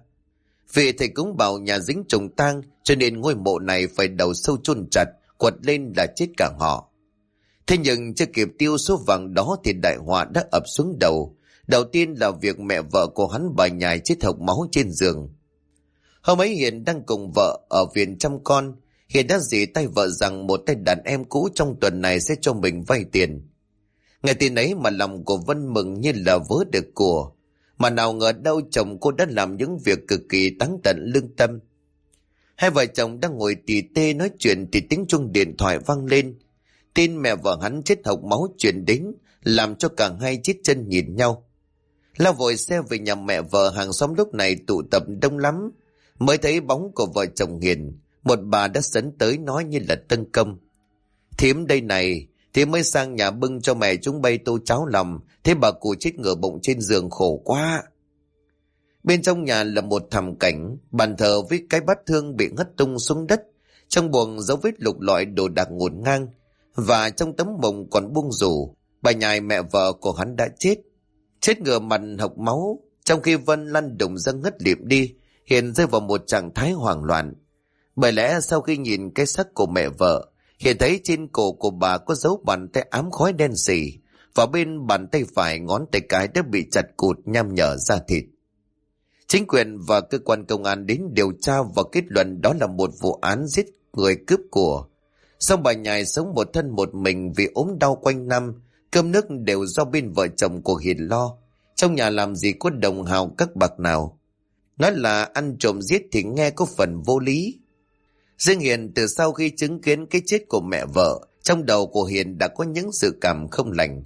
Vì thầy cúng bảo nhà dính trùng tang, cho nên ngôi mộ này phải đầu sâu chôn chặt, quật lên là chết cả họ. Thế nhưng chưa kịp tiêu số vàng đó thì đại họa đã ập xuống đầu. Đầu tiên là việc mẹ vợ của hắn bà nhài chết hộc máu trên giường. Hôm ấy Hiền đang cùng vợ ở viện chăm con. Hiền đã dì tay vợ rằng một tay đàn em cũ trong tuần này sẽ cho mình vay tiền. Nghe tin ấy mà lòng của Vân mừng như là vớ được của. Mà nào ngờ đâu chồng cô đã làm những việc cực kỳ táng tận lương tâm. Hai vợ chồng đang ngồi tỉ tê nói chuyện thì tiếng chuông điện thoại vang lên. Tin mẹ vợ hắn chết hộc máu truyền đến, làm cho cả hai chết chân nhìn nhau. Lao vội xe về nhà mẹ vợ, hàng xóm lúc này tụ tập đông lắm. Mới thấy bóng của vợ chồng Hiền, một bà đã sấn tới nói như là tân công. Thím đây này, thím mới sang nhà bưng cho mẹ chúng bay tô cháo lòng, thế bà cụ chết ngửa bụng trên giường khổ quá. Bên trong nhà là một thảm cảnh, bàn thờ với cái bát thương bị ngất tung xuống đất, trong buồng dấu vết lục lọi đồ đạc ngổn ngang, và trong tấm mồng còn buông rủ, bà nhài mẹ vợ của hắn đã chết. Chết ngửa mặt hộc máu, trong khi Vân lăn đùng ra ngất lịm đi, Hiền rơi vào một trạng thái hoảng loạn. Bởi lẽ sau khi nhìn cái xác của mẹ vợ, Hiền thấy trên cổ của bà có dấu bàn tay ám khói đen sì, và bên bàn tay phải ngón tay cái đã bị chặt cụt nham nhở da thịt. Chính quyền và cơ quan công an đến điều tra và kết luận đó là một vụ án giết người cướp của. Song bà nhài sống một thân một mình vì ốm đau quanh năm, cơm nước đều do bên vợ chồng của Hiền lo. Trong nhà làm gì có đồng hào các bạc nào. Nói là ăn trộm giết thì nghe có phần vô lý. Riêng Hiền từ sau khi chứng kiến cái chết của mẹ vợ, trong đầu của Hiền đã có những dự cảm không lành.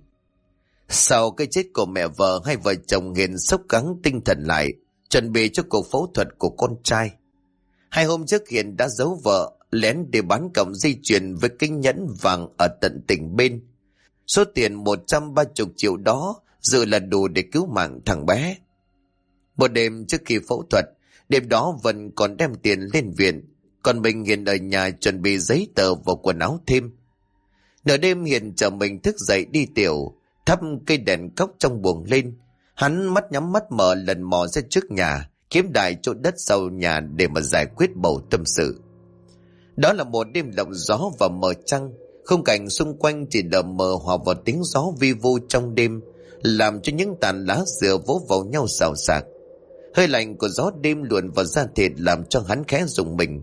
Sau cái chết của mẹ vợ, hai vợ chồng Hiền sốc gắng tinh thần lại, chuẩn bị cho cuộc phẫu thuật của con trai. 2 hôm trước Hiền đã giấu vợ, lén để bán cọng dây chuyền với cái nhẫn vàng ở tận tỉnh bên. Số tiền 130 triệu đó dự là đủ để cứu mạng thằng bé. Một đêm trước khi phẫu thuật, đêm đó Vân còn đem tiền lên viện, còn mình Hiền ở nhà chuẩn bị giấy tờ và quần áo thêm. Nửa đêm Hiền chờ mình thức dậy đi tiểu, thắp cây đèn cốc trong buồng lên. Hắn mắt nhắm mắt mở lần mò ra trước nhà, kiếm đại chỗ đất sau nhà để mà giải quyết bầu tâm sự. Đó là một đêm lộng gió và mờ trăng, khung cảnh xung quanh chỉ lờ mờ hòa vào tiếng gió vi vu trong đêm, làm cho những tàn lá dừa vỗ vào nhau xào xạc. Hơi lạnh của gió đêm luồn vào da thịt làm cho hắn khẽ rùng mình.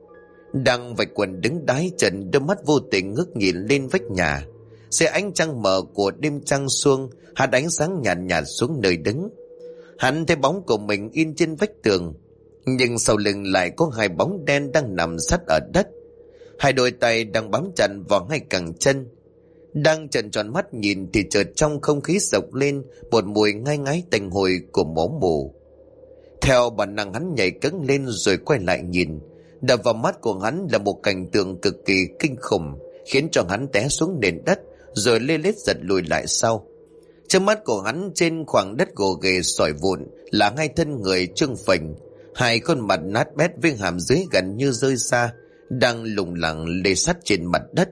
Đang vạch quần đứng đái trần, đôi mắt vô tình ngước nhìn lên vách nhà. Dưới ánh trăng mờ của đêm trăng xuông, hạt ánh sáng nhạt nhạt xuống nơi đứng. Hắn thấy bóng của mình in trên vách tường, nhưng sau lưng lại có 2 bóng đen đang nằm sát ở đất. 2 đôi tay đang bám chặt vào 2 cẳng chân. Đang trợn tròn mắt nhìn thì chợt trong không khí sộc lên một mùi ngai ngái tanh hôi của máu mù. Theo bản năng hắn nhảy cẫng lên rồi quay lại nhìn. Đập vào mắt của hắn là một cảnh tượng cực kỳ kinh khủng, khiến cho hắn té xuống nền đất rồi lê lết giật lùi lại sau. Trước mắt của hắn trên khoảng đất gồ ghề sỏi vụn là 2 thân người trương phình, 2 khuôn mặt nát bét với hàm dưới gần như rơi xa, đang lủng lẳng lê sắt trên mặt đất.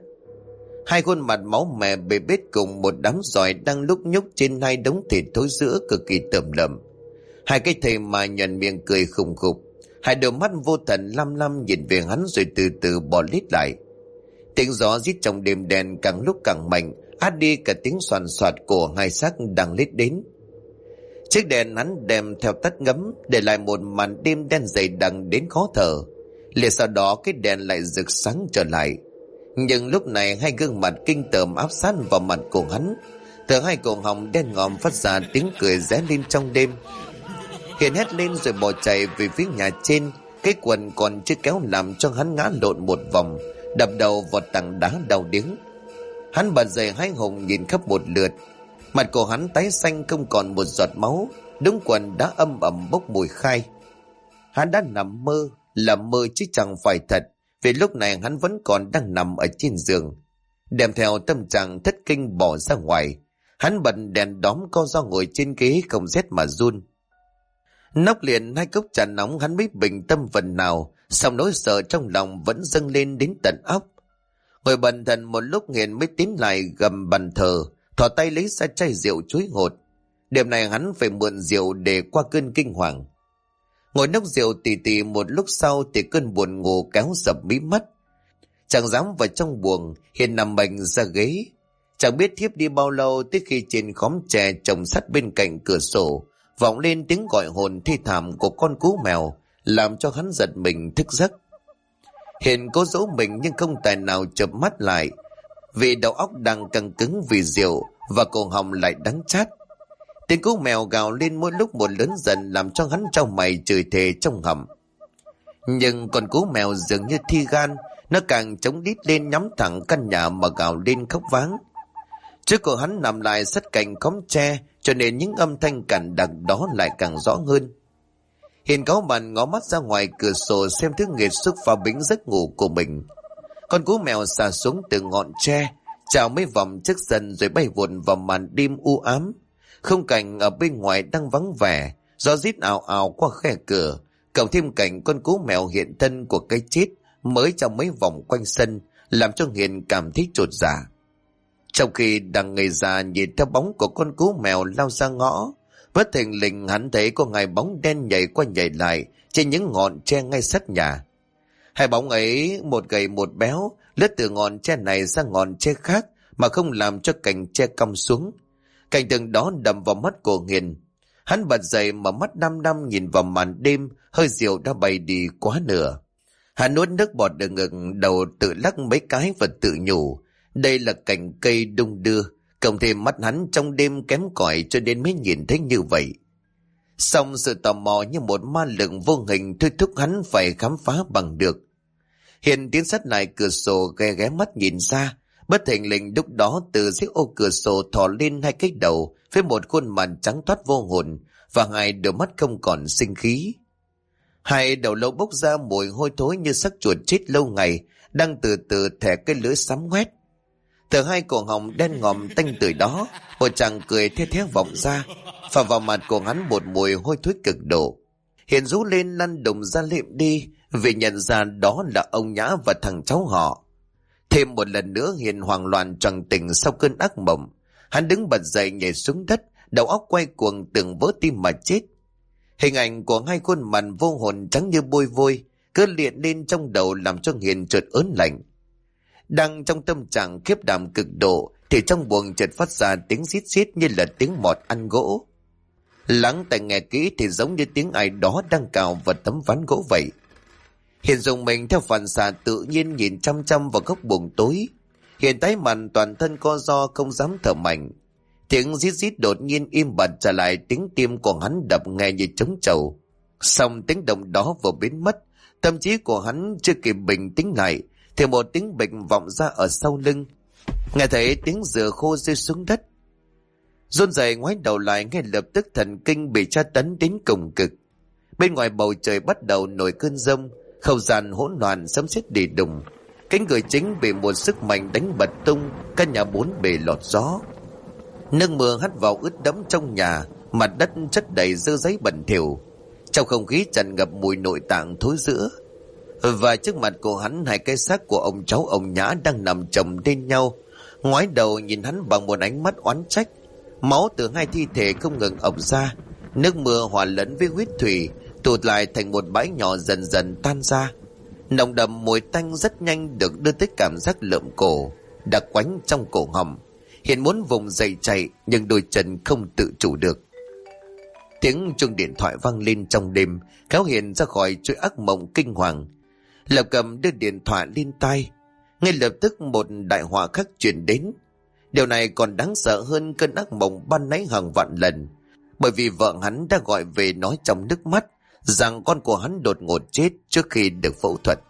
2 khuôn mặt máu me bê bết cùng một đám giỏi đang lúc nhúc trên 2 đống thịt thối rữa cực kỳ tởm lợm. 2 cái thây mà nhuận miệng cười khùng khục, 2 đôi mắt vô thần lăm lăm nhìn về hắn rồi từ từ bò lít lại. Tiếng gió rít trong đêm đen càng lúc càng mạnh, át đi cả tiếng xoàn xoạt của 2 xác đang lít đến. Chiếc đèn hắn đem theo tắt ngấm, để lại một màn đêm đen dày đặc đến khó thở. Liền sau đó cái đèn lại rực sáng trở lại. Nhưng lúc này 2 gương mặt kinh tởm áp sát vào mặt của hắn, từ 2 cổ họng đen ngòm phát ra tiếng cười ré lên trong đêm. Hiền hét lên rồi bỏ chạy về phía nhà trên. Cái quần còn chưa kéo làm cho hắn ngã lộn một vòng, đập đầu vào tảng đá đau điếng. Hắn bật dậy hái hùng nhìn khắp một lượt. Mặt của hắn tái xanh không còn một giọt máu, đúng quần đã âm ầm bốc mùi khai. Hắn đã nằm mơ, là mơ chứ chẳng phải thật, vì lúc này hắn vẫn còn đang nằm ở trên giường. Đem theo tâm trạng thất kinh bỏ ra ngoài, hắn bật đèn đóm co do ngồi trên ghế không rét mà run. Nốc liền 2 cốc trà nóng hắn mới bình tâm phần nào, song nỗi sợ trong lòng vẫn dâng lên đến tận óc. Ngồi bần thần một lúc Hiền mới tiến lại gầm bàn thờ, thò tay lấy ra chai rượu chuối ngọt. Đêm này hắn phải mượn rượu để qua cơn kinh hoàng. Ngồi nốc rượu tỉ tỉ một lúc sau thì cơn buồn ngủ kéo sập mí mắt. Chẳng dám vào trong buồng, Hiền nằm bệnh ra ghế. Chẳng biết thiếp đi bao lâu, tới khi trên khóm tre trồng sắt bên cạnh cửa sổ vọng lên tiếng gọi hồn thi thảm của con cú mèo, làm cho hắn giật mình thức giấc. Hiền cố dỗ mình nhưng không tài nào chợp mắt lại, vì đầu óc đang căng cứng vì rượu và cổ họng lại đắng chát. Tiếng cú mèo gào lên mỗi lúc một lớn dần làm cho hắn trao mày chửi thề trong hầm. Nhưng con cú mèo dường như thi gan, nó càng chống đít lên nhắm thẳng căn nhà mà gào lên khóc váng. Trước cổ hắn nằm lại sát cạnh khóm tre, cho nên những âm thanh cằn đặc đó lại càng rõ hơn. Hiền cáu bẳn ngó mắt ra ngoài cửa sổ xem thứ nghiệt xúc phá bĩnh giấc ngủ của mình. Con cú mèo xà xuống từ ngọn tre, chào mấy vòng trước sân rồi bay vụt vào màn đêm u ám. Khung cảnh ở bên ngoài đang vắng vẻ, gió rít ào ào qua khe cửa, cộng thêm cảnh con cú mèo hiện thân của cái chết mới trong mấy vòng quanh sân, làm cho Hiền cảm thấy chột dạ. Trong khi đang ngây ra nhìn theo bóng của con cú mèo lao ra ngõ, bất thình lình hắn thấy có hai bóng đen nhảy qua nhảy lại trên những ngọn tre ngay sát nhà. Hai bóng ấy, một gầy một béo, lướt từ ngọn tre này sang ngọn tre khác mà không làm cho cành tre cong xuống. Cảnh tượng đó đầm vào mắt của Hiền. Hắn bật dậy mà mắt đăm đăm nhìn vào màn đêm, hơi rượu đã bay đi quá nửa. Hắn nuốt nước bọt ở ngực, đầu tự lắc mấy cái và tự nhủ. Đây là cành cây đung đưa, cộng thêm mắt hắn trong đêm kém cỏi cho nên mới nhìn thấy như vậy. Song sự tò mò như một ma lực vô hình thôi thúc hắn phải khám phá bằng được. Hiền tiến sát lại cửa sổ ghé ghé mắt nhìn ra, bất thình lình lúc đó từ dưới ô cửa sổ thò lên hai cái đầu với một khuôn mặt trắng toát vô hồn và hai đôi mắt không còn sinh khí. Hai đầu lâu bốc ra mùi hôi thối như xác chuột chết lâu ngày đang từ từ thẻ cái lưỡi xám ngoét. Từ hai cổ họng đen ngòm tanh tưởi đó, một chàng cười the thé vọng ra, phả vào mặt của hắn một mùi hôi thối cực độ. Hiền rú lên lăn đùng ra liệm đi, vì nhận ra đó là ông Nhã và thằng cháu họ. Thêm một lần nữa Hiền hoảng loạn choàng tỉnh sau cơn ác mộng. Hắn đứng bật dậy nhảy xuống đất, đầu óc quay cuồng tưởng vỡ tim mà chết. Hình ảnh của hai khuôn mặt vô hồn trắng như bôi vôi cứ liện lên trong đầu làm cho Hiền chợt ớn lạnh. Đang trong tâm trạng khiếp đảm cực độ thì trong buồng chợt phát ra tiếng rít rít như là tiếng mọt ăn gỗ. Lắng tai nghe kỹ thì giống như tiếng ai đó đang cào vào tấm ván gỗ vậy. Hiền dùng mình theo phản xạ tự nhiên nhìn chăm chăm vào góc buồng tối. Hiền tái mặt toàn thân co ro không dám thở mạnh. Tiếng rít rít đột nhiên im bặt trở lại, tiếng tim của hắn đập nghe như trống trầu. Xong tiếng động đó vừa biến mất, tâm trí của hắn chưa kịp bình tĩnh lại thì một tiếng bệnh vọng ra ở sau lưng. Nghe thấy tiếng dừa khô rơi xuống đất, run rẩy ngoái đầu lại, ngay lập tức thần kinh bị tra tấn đến cùng cực. Bên ngoài bầu trời bắt đầu nổi cơn giông, không gian hỗn loạn sấm sét đi đùng. Cánh cửa chính bị một sức mạnh đánh bật tung, căn nhà bốn bề lọt gió. Nước mưa hắt vào ướt đẫm trong nhà, mặt đất chất đầy dơ giấy bẩn thỉu. Trong không khí tràn ngập mùi nội tạng thối rữa. Và trước mặt của hắn hai cái xác của ông cháu ông Nhã đang nằm chồng lên nhau, ngoái đầu nhìn hắn bằng một ánh mắt oán trách. Máu từ hai thi thể không ngừng ọc ra, nước mưa hòa lẫn với huyết thủy tụt lại thành một bãi nhỏ dần dần tan ra. Nồng đậm mùi tanh rất nhanh được đưa tới cảm giác lợm cổ, đặc quánh trong cổ họng. Hiền muốn vùng dậy chạy nhưng đôi chân không tự chủ được. Tiếng chuông điện thoại vang lên trong đêm, kéo Hiền ra khỏi chuỗi ác mộng kinh hoàng. Lập Cầm đưa điện thoại lên tai, ngay lập tức một đại họa khác truyền đến. Điều này còn đáng sợ hơn cơn ác mộng ban nãy hàng vạn lần, bởi vì vợ hắn đã gọi về nói trong nước mắt rằng con của hắn đột ngột chết trước khi được phẫu thuật.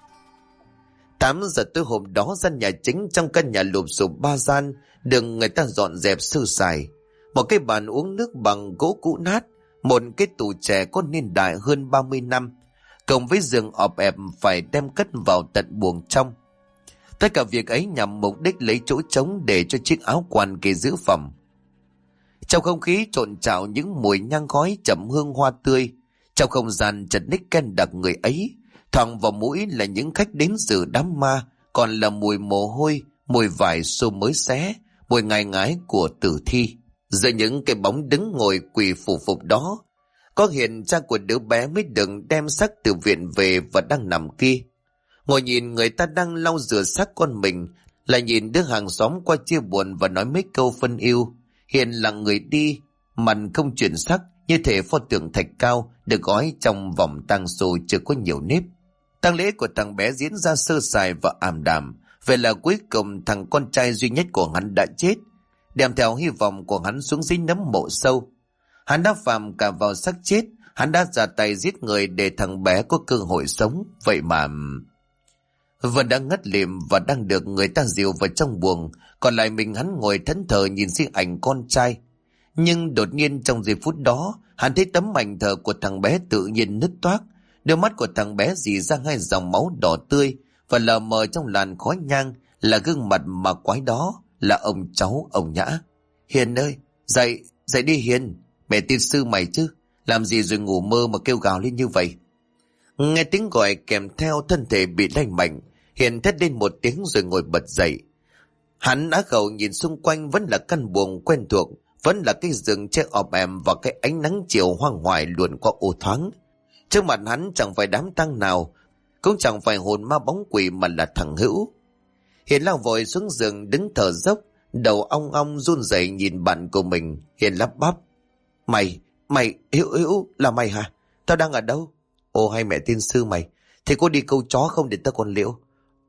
8 giờ tối hôm đó, gian nhà chính trong căn nhà lụp xụp 3 gian được người ta dọn dẹp sơ sài. Một cái bàn uống nước bằng gỗ cũ nát, một cái tủ trẻ có niên đại hơn 30 năm, cộng với giường ọp ẹp phải đem cất vào tận buồng trong. Tất cả việc ấy nhằm mục đích lấy chỗ trống để cho chiếc áo quan kê giữ phòng. Trong không khí trộn trào những mùi nhang khói trầm hương hoa tươi, trong không gian chật ních ken đặc người ấy, thoảng vào mũi là những khách đến dự đám ma, còn là mùi mồ hôi, mùi vải xô mới xé, mùi ngai ngái của tử thi. Giữa những cái bóng đứng ngồi quỳ phủ phục đó, có Hiền, cha của đứa bé mới đừng đem xác từ viện về và đang nằm kia. Ngồi nhìn người ta đang lau rửa xác con mình, lại nhìn đứa hàng xóm qua chia buồn và nói mấy câu phân yêu. Hiền là người đi, mặt không chuyển sắc, như thể pho tượng thạch cao được gói trong vòng tang xô chưa có nhiều nếp. Tang lễ của thằng bé diễn ra sơ sài và ảm đạm. Vậy là cuối cùng thằng con trai duy nhất của hắn đã chết. đem theo hy vọng của hắn xuống dưới nấm mộ sâu. Hắn đã phạm cả vào xác chết, hắn đã ra tay giết người để thằng bé có cơ hội sống. Vậy mà Vân đã ngất lịm và đang được người ta dìu vào trong buồng, còn lại mình hắn ngồi thẫn thờ nhìn riêng ảnh con trai. Nhưng đột nhiên trong giây phút đó, hắn thấy tấm ảnh thờ của thằng bé tự nhiên nứt toác, đôi mắt của thằng bé rỉ ra hai dòng máu đỏ tươi, và lờ mờ trong làn khói nhang là gương mặt mà quái đó là ông cháu ông Nhã. Hiền ơi, dậy, dậy đi Hiền, mẹ tiên sư mày chứ, làm gì rồi ngủ mơ mà kêu gào lên như vậy. Nghe tiếng gọi kèm theo thân thể bị lay mạnh, Hiền thét lên một tiếng rồi ngồi bật dậy. Hắn á khẩu nhìn xung quanh, vẫn là căn buồng quen thuộc, vẫn là cái giường che ọp ẻm và cái ánh nắng chiều hoang hoài luồn qua ô thoáng. Trước mặt hắn chẳng phải đám tang nào, cũng chẳng phải hồn ma bóng quỷ, mà là thằng Hữu. Hiền lao vội xuống giường đứng thở dốc, đầu ong ong run rẩy nhìn bạn của mình. Hiền lắp bắp: Mày, Hữu, là mày hả? Tao đang ở đâu? Ồ, hay mẹ tiên sư mày, thì có đi câu chó không để tao còn liệu?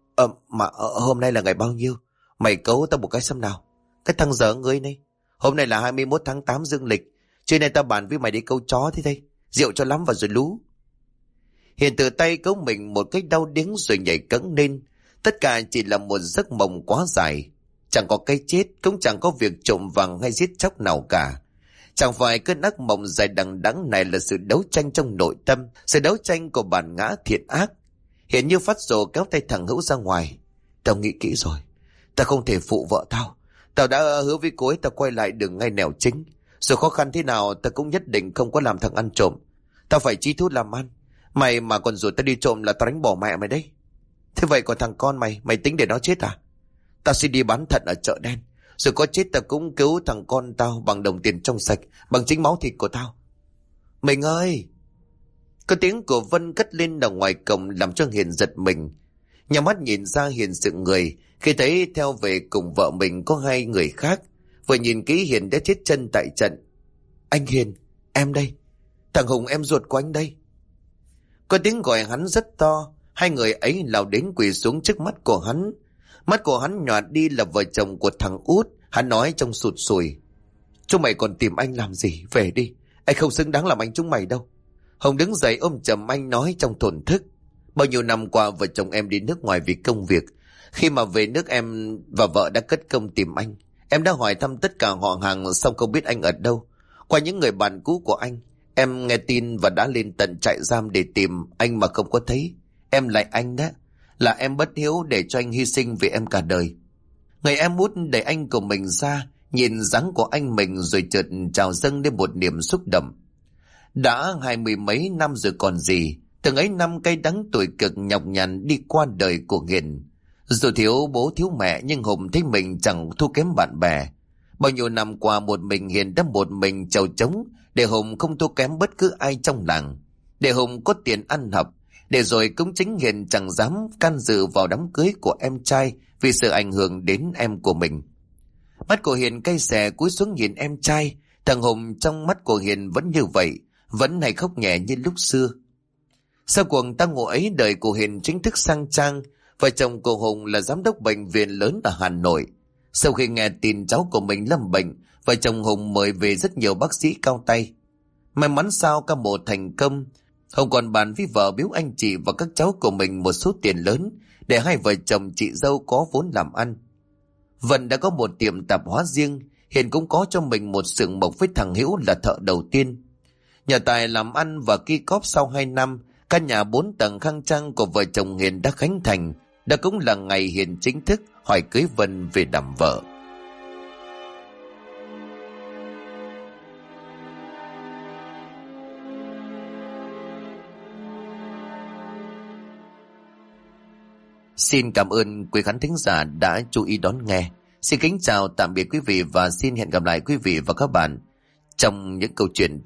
Hôm nay là ngày bao nhiêu? Mày cấu tao một cái xem nào. Cái thằng dở ngươi này, hôm nay là 21 tháng 8 dương lịch, trưa nay tao bàn với mày đi câu chó thế đây, rượu cho lắm vào rồi lú. Hiền tự tay cấu mình một cái đau điếng rồi nhảy cẫng lên. Tất cả chỉ là một giấc mộng quá dài. Chẳng có cái chết, cũng chẳng có việc trộm vàng hay giết chóc nào cả. Chẳng phải cơn ác mộng dài đằng đẵng này là sự đấu tranh trong nội tâm, sự đấu tranh của bản ngã thiện ác. Hiền như phát rồ kéo tay thằng Hữu ra ngoài. Tao nghĩ kỹ rồi, tao không thể phụ vợ tao. Tao đã hứa với cô ấy tao quay lại đường ngay nẻo chính. Dù khó khăn thế nào tao cũng nhất định không có làm thằng ăn trộm. Tao phải chí thút làm ăn. Mày mà còn rủ tao đi trộm là tao đánh bỏ mẹ mày đấy. Thế vậy còn thằng con mày tính để nó chết à? Tao xin đi bán thận ở chợ đen, rồi có chết tao cũng cứu thằng con tao bằng đồng tiền trong sạch, bằng chính máu thịt của tao. Mình ơi! Có tiếng của Vân cất lên ở ngoài cổng làm cho Hiền giật mình. Nhắm mắt nhìn ra, Hiền sững người khi thấy theo về cùng vợ mình có hai người khác. Vừa nhìn kỹ, Hiền đã chết chân tại trận. Anh Hiền, em đây. Thằng Hùng em ruột của anh đây. Có tiếng gọi hắn rất to. Hai người ấy lao đến quỳ xuống trước mắt của hắn. Mắt của hắn nhòa đi là vợ chồng của thằng Út. Hắn nói trong sụt sùi: Chúng mày còn tìm anh làm gì? Về đi, anh không xứng đáng làm anh chúng mày đâu. Hồng đứng dậy ôm chầm anh nói trong thổn thức: Bao nhiêu năm qua vợ chồng em đi nước ngoài vì công việc. Khi mà về nước em và vợ đã cất công tìm anh. Em đã hỏi thăm tất cả họ hàng, xong không biết anh ở đâu. Qua những người bạn cũ của anh, em nghe tin và đã lên tận trại giam để tìm anh mà không có thấy. Em lại anh đó, là em bất hiếu để cho anh hy sinh vì em cả đời. Người em út đẩy anh của mình ra, nhìn dáng của anh mình rồi chợt trào dâng lên một niềm xúc động. Đã 20 mấy năm rồi còn gì, từng ấy năm cay đắng tuổi cực nhọc nhằn đi qua đời của Hiền. Dù thiếu bố thiếu mẹ nhưng Hùng thấy mình chẳng thua kém bạn bè. Bao nhiêu năm qua một mình Hiền đã một mình chầu trống để Hùng không thua kém bất cứ ai trong làng, để Hùng có tiền ăn học, để rồi cũng chính Hiền chẳng dám can dự vào đám cưới của em trai vì sợ ảnh hưởng đến em của mình. Mắt của Hiền cay xè cúi xuống nhìn em trai. Thằng Hùng trong mắt của Hiền vẫn như vậy, vẫn hay khóc nhẹ như lúc xưa. Sau cuộc tang mộ ấy, đời của Hiền chính thức sang trang. Vợ chồng của Hùng là giám đốc bệnh viện lớn ở Hà Nội. Sau khi nghe tin cháu của mình lâm bệnh, vợ chồng Hùng mời về rất nhiều bác sĩ cao tay. May mắn sao ca mổ thành công, Hùng còn bàn với vợ biếu anh chị và các cháu của mình một số tiền lớn để hai vợ chồng chị dâu có vốn làm ăn. Vân đã có một tiệm tạp hóa riêng, Hiền cũng có cho mình một xưởng mộc với thằng Hữu là thợ đầu tiên. Nhờ tài làm ăn và ki cóp sau 2 năm, căn nhà 4 tầng khang trang của vợ chồng Hiền đã khánh thành. Đó cũng là ngày Hiền chính thức hỏi cưới Vân về làm vợ. Xin cảm ơn quý khán thính giả đã chú ý đón nghe. Xin kính chào tạm biệt quý vị và xin hẹn gặp lại quý vị và các bạn trong những câu chuyện